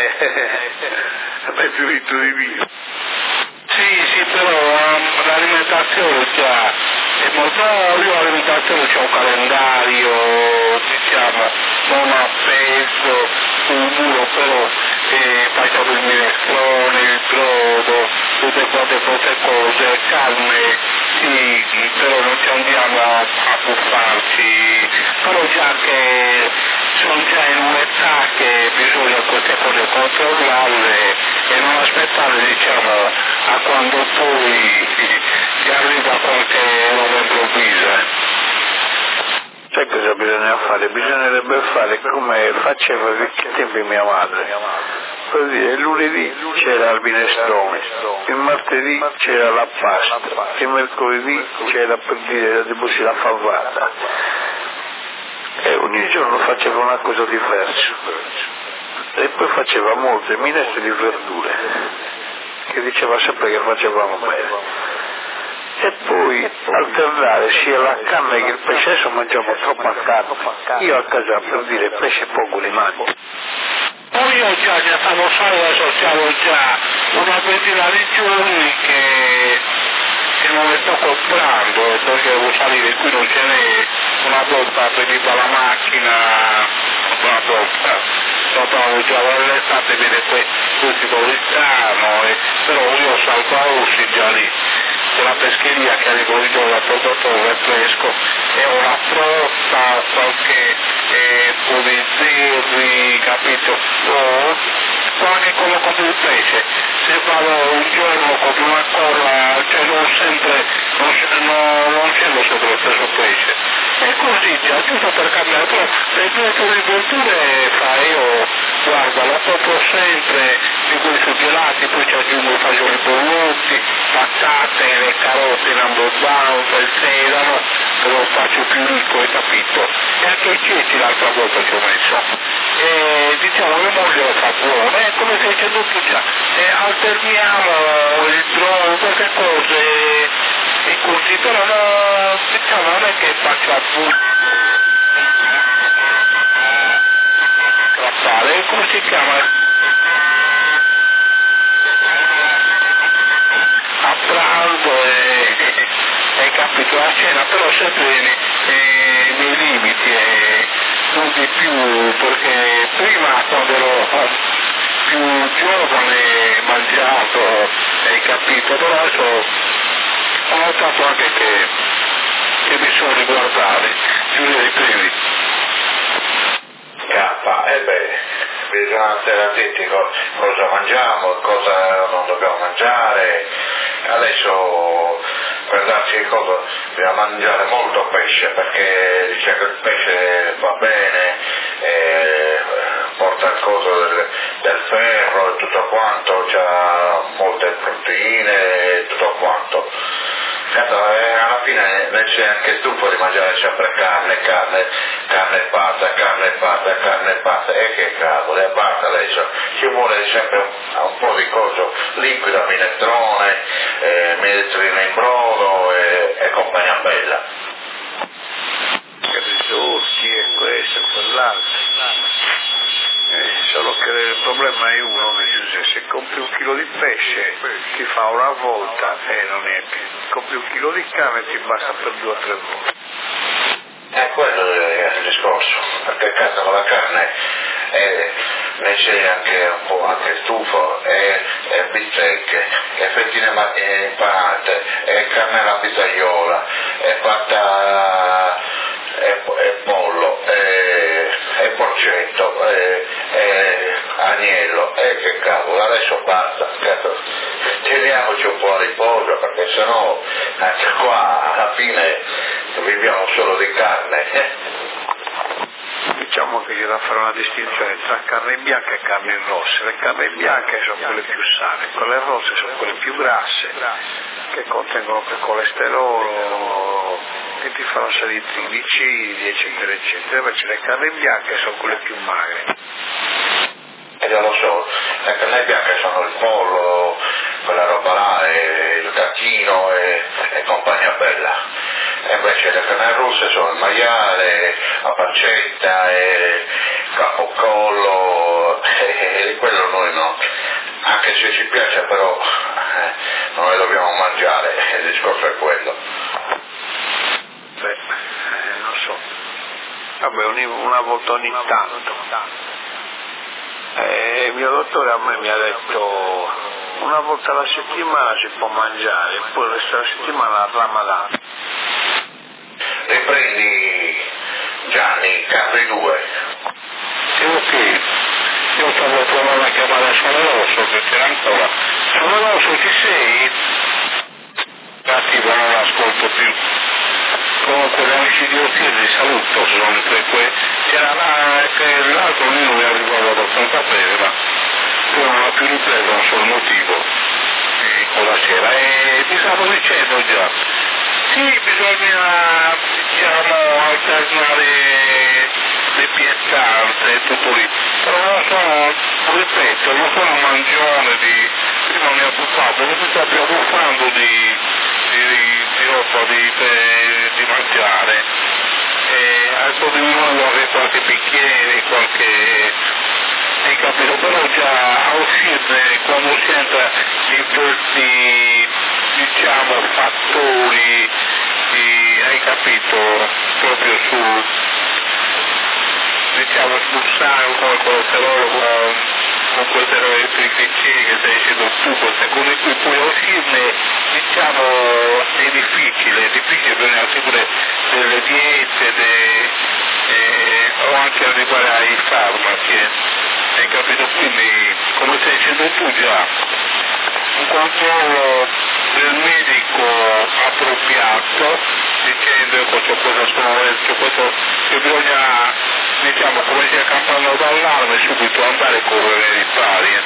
Hai più litro di vino. Sì, sì, però um, l'alimentazione già è molto, io l'alimentazione c'è un calendario, diciamo, non appeso sul muro, però eh, facciamo il minestrone, il brodo, tutte quante queste cose, carne, sì, però non ci andiamo a, a buffarci, però già che sono già in un'età che bisogna queste cose controllarle e non aspettare, diciamo, a quando poi ti arriva qualche roba improvvisa. Sai cosa bisogna fare? Bisognerebbe fare come faceva vecchi tempi mia madre. Per dire, il lunedì c'era il minestrone, il martedì c'era la pasta, il mercoledì c'era, per dire, la favata. E ogni giorno faceva una cosa diversa. E poi faceva molte minestre di verdure. che diceva sempre che facevamo bene. E poi alternare sia la carne che il pesce, adesso mangiamo troppa carne. Io a casa, per dire, pesce poco li mangio. Poi io già ne stavo solo, adesso siamo già una ventina di giorni che, che non le sto comprando, perché devo salire, qui non ce n'è. Una volta veniva la macchina, una volta, dopo già l'estate viene qui tutti Bolzano, e, però io salgo a Ussi già lì. La pescheria che ha ricordato la produttore fresco è una frotta, qualche eh, po' di zerri, capito? O anche come compro il pesce, se vado un giorno compro una colla, cioè non sempre, non, non, non scendo sempre lo stesso pesce. E così già, giusto per cambiare, però le due verdure fa io, guarda, la compro sempre di quelli suggelati, poi ci aggiungo i fagioli bollotti, patate, le carote in abbondanza, il sedano, che lo faccio più ricco, hai capito? E anche i ceci l'altra volta ci ho messo. E diciamo la moglie lo fa buono, è come se c'è tutto già. E alterniamo il drone, queste cose, e così, però no, diciamo non è che faccio appunto trappare, come si chiama? A pranzo e, hai capito, a cena, però sempre nei, nei, nei limiti e non di più, perché prima quando ero più giovane mangiato, hai capito, però adesso ho notato anche che, che bisogna riguardare più dei primi. K, e beh, bisogna stare attenti co- cosa mangiamo, cosa non dobbiamo mangiare. Adesso per darci cosa bisogna mangiare molto pesce, perché dice che il pesce va bene, eh, porta il coso del, del ferro e tutto quanto, c'ha molte proteine e tutto quanto. Cazzo, eh, alla fine ne c'è anche stufo di mangiare sempre carne, carne, carne e pasta, carne e pasta, carne e pasta, e che cavolo, e basta adesso, ci vuole sempre un, un po' di coso liquido, minestrone, eh, minestrina in brodo e, e compagnia bella. Che risorsi e questo e quell'altro. Eh, solo che il problema è uno, se compri un chilo di pesce ti fa una volta e non è più. Compri un chilo di carne ti basta per due o tre volte. È quello il discorso, perché cazzo con la carne eh, ne c'è anche un po' anche stufo, e, e bistecche, e fettine ma- e impanate, e carne alla pizzaiola, e fatta e, e pollo, e, e porcetto, e, e agnello, e che cavolo, adesso basta, cazzo, teniamoci un po' a riposo, perché sennò anche qua alla fine viviamo solo di carne. Diciamo che c'è da fare una distinzione tra carne bianca e carne rosse. Le carni bianche sono quelle più sane, quelle rosse sono quelle più grasse, che contengono il colesterolo, che ti fanno salire i triglicidi, eccetera, eccetera. Invece le carni bianche sono quelle più magre. E io lo so, le carne bianche sono il pollo, quella roba là, e il tacchino e, e compagnia bella. E invece le carne rosse sono il maiale, la pancetta e capocollo, e di quello noi no. Anche se ci piace però eh, non le dobbiamo mangiare, il discorso è quello. Beh, eh, non so. Vabbè, una volta ogni tanto. Eh, il mio dottore a me mi ha detto una volta alla settimana si può mangiare, poi il resto della settimana al Ramadan. Riprendi Gianni, Capri due. Sì, ok, io stavo provando a chiamare Sole Rosso, che c'era ancora. Sole Rosso, ci sei? Cattivo, non l'ascolto più. Comunque gli amici di Ottini li saluto, sono que... c'era là che l'altro lì non mi arrivava abbastanza bene, ma poi non l'ha più ripreso, non so il motivo, e cosa c'era. E ti stavo dicendo già, sì, bisogna, diciamo, alternare le pietanze e tutto lì, però non sono, ripeto, non sono un mangione di prima mi ha buffato, non mi sto più abbuffando di, di, di roba di, di, di mangiare, e adesso di nuovo avrei qualche bicchiere, qualche, hai capito, però già a uscirne quando si entra in questi, diciamo, fattori, di, hai capito, proprio su, diciamo, sul sangue, come il colesterolo, con, con queste trigliceri che stai dicendo tu, queste cose qui, poi uscirne, diciamo, è difficile, è difficile bisogna pure delle diete, de, eh, o anche arrivare ai farmaci, hai capito? Quindi, come stai dicendo tu già, un controllo del medico appropriato, dicendo questo cosa sono letto, questo che bisogna, diciamo, come sia campano d'allarme, subito andare a correre ai ripari.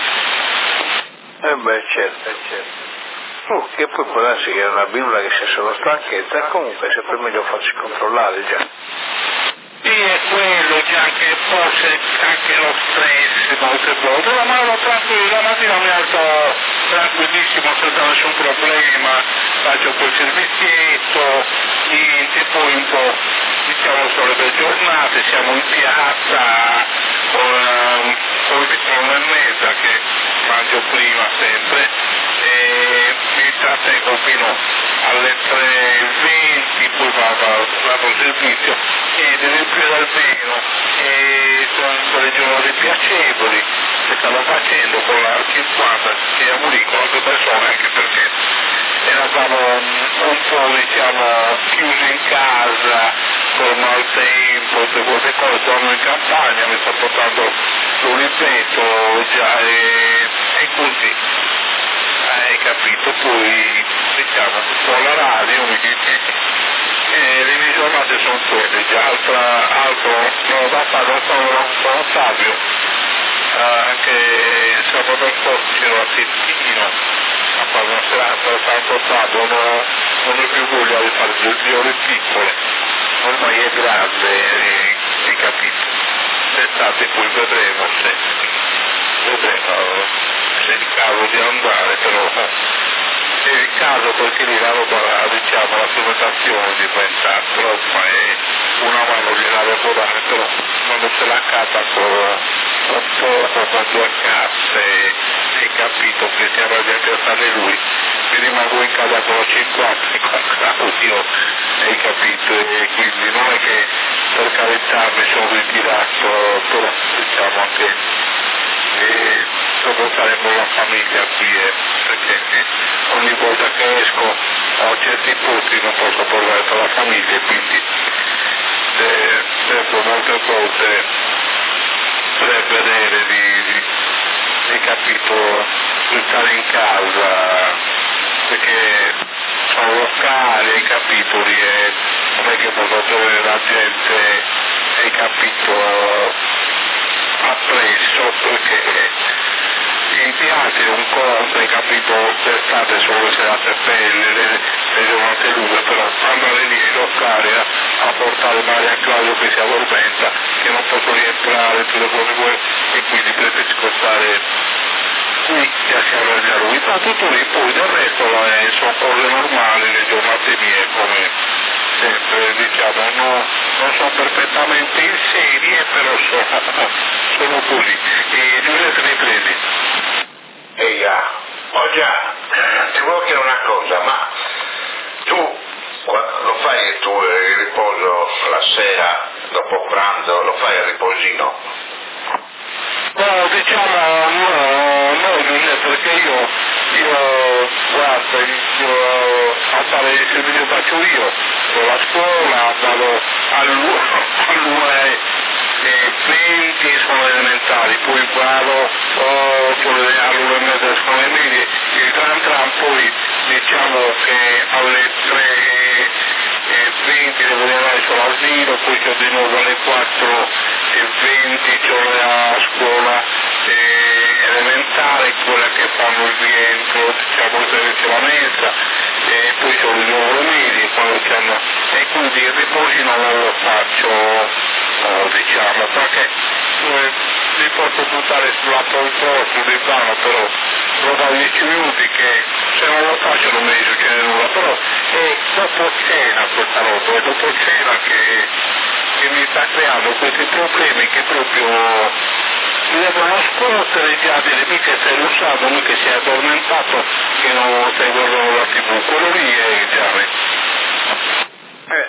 Eh beh, certo, certo. Oh, che poi può darsi che è una bimba che c'è solo stanchezza, e comunque è sempre meglio farsi controllare già. Sì, è quello, già che forse anche lo stress molte volte, ma ero tranquillo, la mattina mi alzo tranquillissimo senza nessun problema, faccio quel servizietto, niente, poi un po', diciamo, sono le belle giornate, siamo in piazza, con, con una e mezza che mangio prima sempre, e mi trattengo fino alle tre e venti, poi vado, vado al servizio e devo riprendere almeno, e sono quelle giornate piacevoli che stanno facendo con la cinquanta, siamo lì con altre persone, anche perché eravamo un po', diciamo, chiusi in casa con maltempo, tutte queste cose, torno in campagna, mi sto portando, lo ripeto già, e, e così. Hai capito? Poi, diciamo, con la radio mi dice, eh, le mie giornate sono quelle, già altra, altro, no, da fare, non sono, sono Fabio, eh, che sabato scorso c'ero a Settino a fare una serata, tanto Fabio non, non ho più voglia di fare due ore piccole, ormai è grande, eh, hai capito? D'estate poi vedremo se, vedremo se è il caso di andare, però è il caso perché lì la roba, diciamo, la strumentazione diventa troppa e una mano gliela devo dare, però quando c'è la casa con un poco, con due casse, hai capito che siamo a piazzare lui, mi rimango in casa con cinquanta con Claudio, hai capito, e quindi non è che per carità mi sono ritirato, però diciamo anche e dopo saremo la famiglia qui, eh, perché ogni volta che esco ho certi punti non posso portare tutta la famiglia, quindi de, devo molte volte prevedere di, di, di capito, di stare in casa, perché sono locali, hai capito, e non è che posso trovare la gente, hai capito, appresso, perché mi piace un conto, hai capito, d'estate sono le serate belle, le, le giornate lunghe, però andare lì in locale a, a portare Maria Claudio che si addormenta, che non posso rientrare, tutte le cose quelle, e quindi preferisco stare qui e assieme a lui, ma tutto lì, poi del resto eh, sono cose normali, le giornate mie come sempre, diciamo, no, non sono perfettamente in serie, però sono, sono così. E Giuseppe riprendi. Ehi, ah, oh già, ti volevo chiedere una cosa, ma tu lo fai il tuo il riposo la sera dopo pranzo, lo fai il riposino? No, diciamo no, no Giuseppe, perché io, io guarda, io a fare il servizio faccio io, con la scuola, vado all'una e venti sono elementari, poi vado oh, all'una e mezza scuole medie, il tram tram poi diciamo che alle tre e venti devo andare sull'asilo, poi c'ho di nuovo alle quattro e venti c'ho la scuola eh, elementare, quella che fanno il rientro, diciamo c'è la messa, e poi c'ho di nuovo le medie, quando c'hanno, e quindi il riposino non lo faccio, oh, diciamo, perché eh, li posso buttare sulla poltrona, sul divano, però dopo dieci minuti che se non lo faccio non mi succede nulla, però è dopo cena questa roba, è dopo cena che, che mi sta creando questi problemi che proprio mi devono scuotere già dire mica sei russato, mica sei addormentato che non stai guardando la tivù, quello lì è il giave. Eh,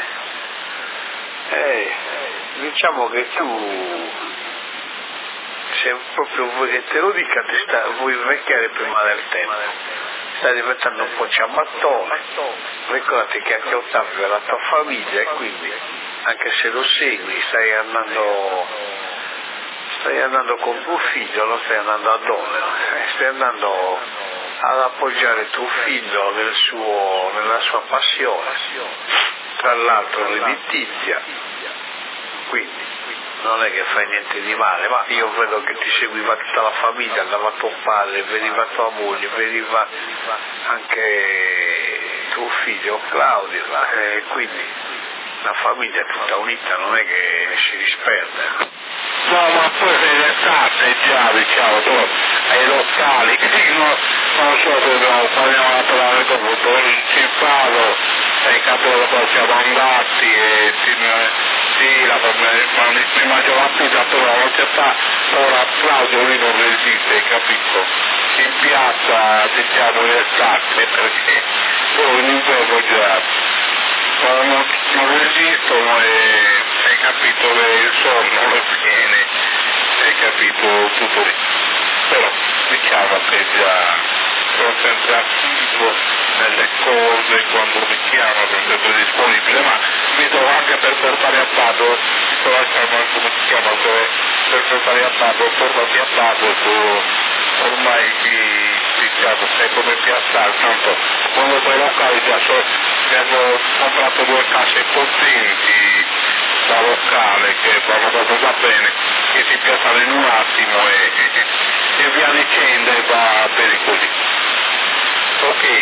eh, eh, diciamo che tu, se proprio vuoi che te lo dica, ti sta, vuoi vecchiare prima del tempo, stai diventando un po' ciabattone, ricordati che anche Ottavio è la tua famiglia e quindi anche se lo segui stai andando, stai andando con tuo figlio, non stai andando a dove, stai andando ad appoggiare tuo figlio nel suo, nella sua passione, tra l'altro redditizia, quindi non è che fai niente di male, ma io vedo che ti seguiva tutta la famiglia, andava a tuo padre, veniva tua moglie, veniva anche tuo figlio Claudio, e quindi la famiglia è tutta unita, non è che si disperde. No, ma poi sei l'estate già, diciamo, però ai locali, no, non so se no, parliamo a parlare dopo, dove il Cipado, sai capito poi siamo andati e ti, sì, la, ma mi mangio la pizza, però non c'è fa, ora Claudio lui non resiste, hai capito? In piazza diciamo in estate, perché poi in inverno già non, non, non resistono e hai capito che il sonno non viene, hai capito tutto lì. Però diciamo che già sono sempre attivo nelle cose, quando mi chiamano sono sempre disponibile, ma vedo anche per portare a Bado, sto lasciando come si chiama, per portare a Bado, portati a Bado, tu ormai diciamo sei come piazzare, tanto quando poi locali già so che hanno comprato due case potenti da locale che vanno proprio da bene, che si piazzano in un attimo e, e, e via dicendo e va bene così. Ok,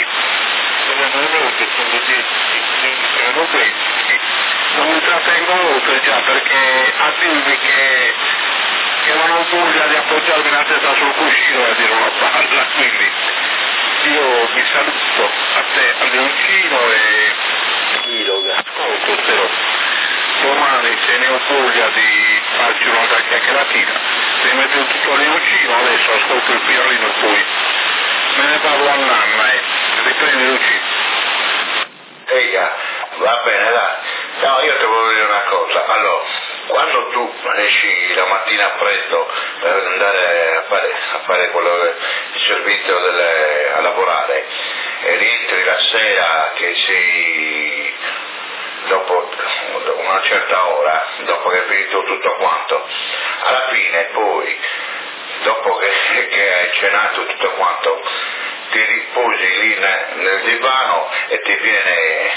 non mi trattengo oltre già perché a dirvi che, che non ho voglia di appoggiarmi la testa sul cuscino e a dire una palla, quindi io mi saluto a te, a Leoncino e ascolto, spero domani se ne ho voglia di farci un'altra chiacchieratina, se mi metto tutto a Leoncino adesso ascolto il finalino e poi me ne vado a Nanna e riprendi Leoncino. Eia, va bene, dai. No, io ti voglio dire una cosa. Allora, quando tu esci la mattina presto per andare a fare, a fare quello, il servizio delle, a lavorare e rientri la sera che sei dopo una certa ora, dopo che hai finito tutto quanto, alla fine poi, dopo che, che hai cenato tutto quanto, ti riposi lì nel divano e ti viene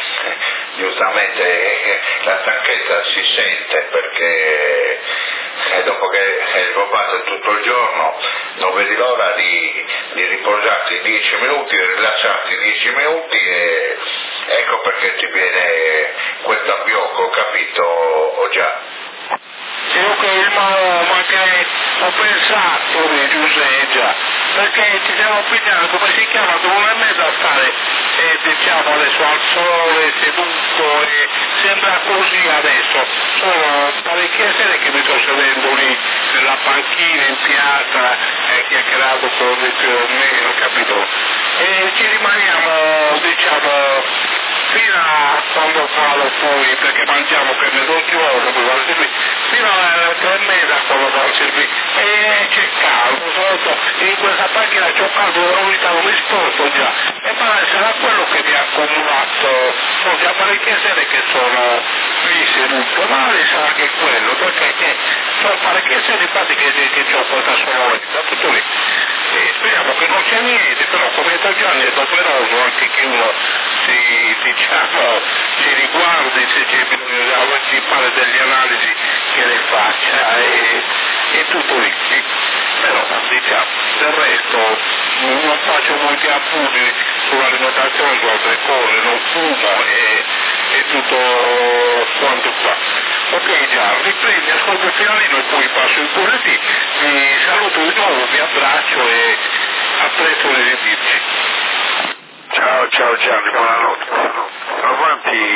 giustamente la stanchezza si sente perché dopo che hai rubato tutto il giorno non vedi l'ora di, di riposarti dieci minuti, rilassarti dieci minuti e ecco perché ti viene questo abbiocco, capito? O già? Sì, ok, ma, ma che ho pensato di Giuseppe già, perché ci siamo pigliati, come si chiama, dove non è mezzo a stare, eh, diciamo adesso al sole, seduto, e sembra così adesso, sono parecchie sere che mi sto sedendo lì nella panchina in piazza, eh, chiacchierato con di più o meno, capito? E ci rimaniamo, diciamo, fino a quando vado poi, perché mangiamo per mezzogiorno, poi vado servire, fino alle tre e mezza quando vado a servire, e c'è caldo, sotto, in questa panchina c'ho caldo, non mi sposto già, e pare sarà quello che mi ha accumulato, sono già parecchie sere che sono lì seduto, ma sarà che quello, perché che, sono parecchie sere infatti che, che, che ho questa sonnolenza, tutto lì. E speriamo che non c'è niente, però come italiani è doveroso anche che uno si, diciamo, si riguardi se c'è bisogno di fare delle analisi che le faccia e, e tutto lì. Però diciamo, del resto non faccio molti appunti sull'alimentazione, su altre cose, non fumo e, e tutto quanto qua. Ok già, riprendi, ascolto il finalino e poi passo il bollettino, vi saluto di nuovo, vi abbraccio e a presto di ridirci. Ciao, ciao Gianni, buonanotte. Avanti.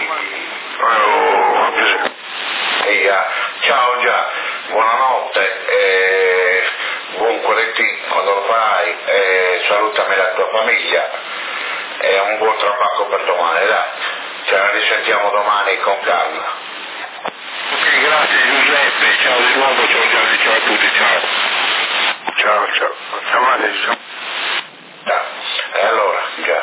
Oh, Eia, ciao già, buonanotte, eh, buon collettivo quando lo farai, eh, salutami la tua famiglia e un buon trabajo per domani, dai, ce la risentiamo domani con calma. Ok, grazie Giuseppe, ciao di nuovo, ciao Gianni, ciao a tutti, ciao. Ciao, ciao, avanti, ciao. Già. E allora, già.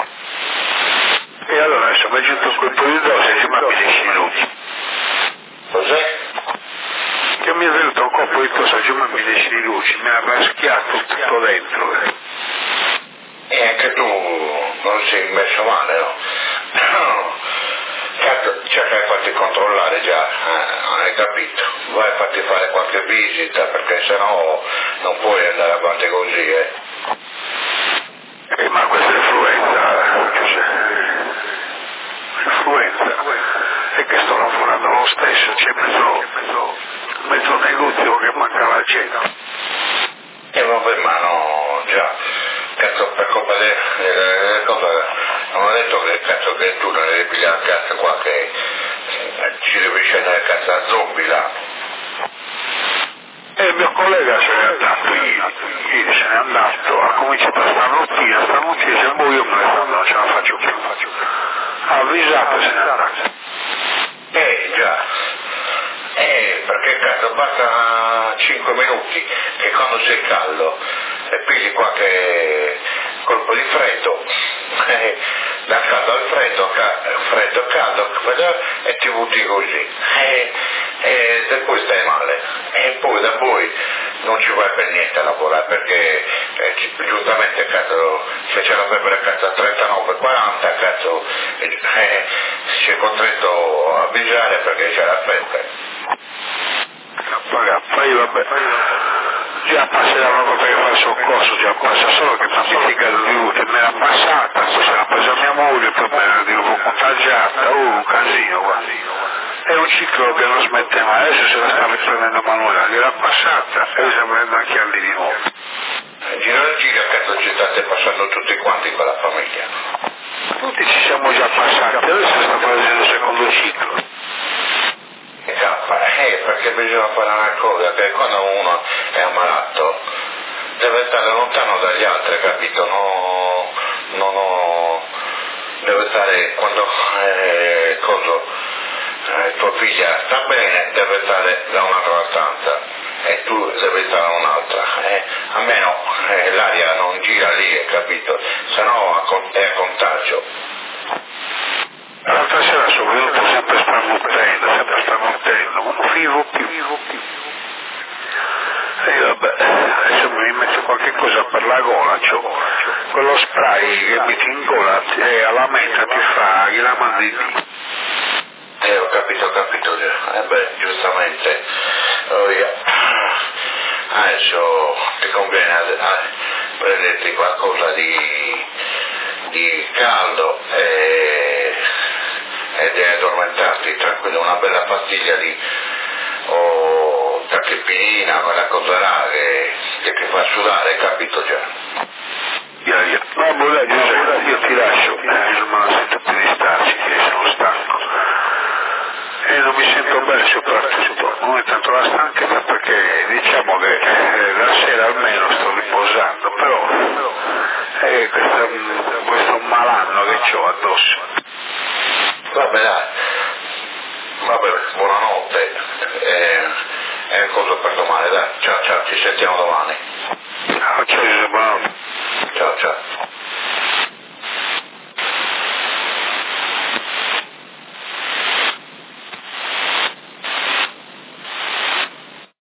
E allora adesso mi è giunto un colpo di dose e ma mi dieci minuti. Cos'è? Che mi è venuto un colpo di tosse, giù mi dieci di luci, mi ha raschiato tutto dentro. Eh. E anche tu non sei messo male, no? Certo, cioè che hai fatti controllare già, eh, hai capito? Vai a farti fare qualche visita perché sennò non puoi andare avanti così, eh. Eh, ma questa è influenza, Giuseppe. Influenza. E che sto lavorando lo stesso, c'è mezzo, mezzo, mezzo negozio che manca la gente. E vabbè, ma no, già, cazzo, per colpa delle cose, non ho detto che cazzo che tu non devi pigliare la cazzo qua che ci devi scendere cazzo a zombie là. E il mio collega se n'è andato ieri, ieri se n'è andato, ha cominciato stamattina, stamattina se buio me ne sto, non ce la faccio più, non faccio più. Ha avvisato e se n'è andato. Eh già, eh perché cazzo basta cinque minuti che quando sei caldo e pigli qualche colpo di freddo, eh, da caldo al freddo, ca- freddo al caldo, e ti butti così, eh, e poi stai male, e poi da poi non ci vai per niente a lavorare perché eh, giustamente cazzo, se c'è la febbre cazzo a trentanove quaranta cazzo eh, si è costretto a avvisare perché c'è la febbre. Poi vabbè, già passerà una volta che fa il soccorso, già passa solo che mi ha dimenticato di lui, che me l'ha passata, poi se l'ha presa mia moglie, poi me l'ha di nuovo contagiata, uh, un casino qua. È un ciclo che non smette mai, adesso se la sta riprendendo Manuela, gliel'ha passata e sta prendendo anche Andy di nuovo. Gira e gira cazzo ci state passando tutti quanti con la famiglia. Tutti ci siamo già passati, adesso sta facendo il secondo ciclo. Eh, perché bisogna fare una cosa, che quando uno è ammalato deve stare lontano dagli altri, capito? No, no, no, deve stare, quando eh, cosa, eh, tua figlia sta bene, deve stare da un'altra stanza e tu devi stare da un'altra, eh, almeno eh, l'aria non gira lì, capito? Se no è a contagio. L'altra sera sono venuto sempre starnutendo, sempre starnutendo, ma non vivo più. E vabbè, adesso mi metto qualche cosa per la gola, c'ho quello spray che metti in gola e alla menta ti fa la mandi lì. Eh, ho capito, ho capito, eh beh, giustamente, oh, yeah. Adesso ti conviene a, a prenderti qualcosa di, di caldo e, e di addormentarti tranquillo, una bella pastiglia di o tachipirina, quella cosa là che, che ti fa sudare, capito già? Yeah, yeah. No, buona Giuseppe, io ti lascio, eh, non me la sento più di starci, che sono stanco. E non mi sento bene soprattutto, non è tanto la stanchezza perché diciamo che eh, la sera almeno sto riposando, però eh, questo, questo malanno che ho addosso. Vabbè dai, vabbè, buonanotte, eh, è una cosa per domani, dai, ciao ciao, ci sentiamo domani. Ciao, ciao Giuseppe, buonanotte. Ciao ciao.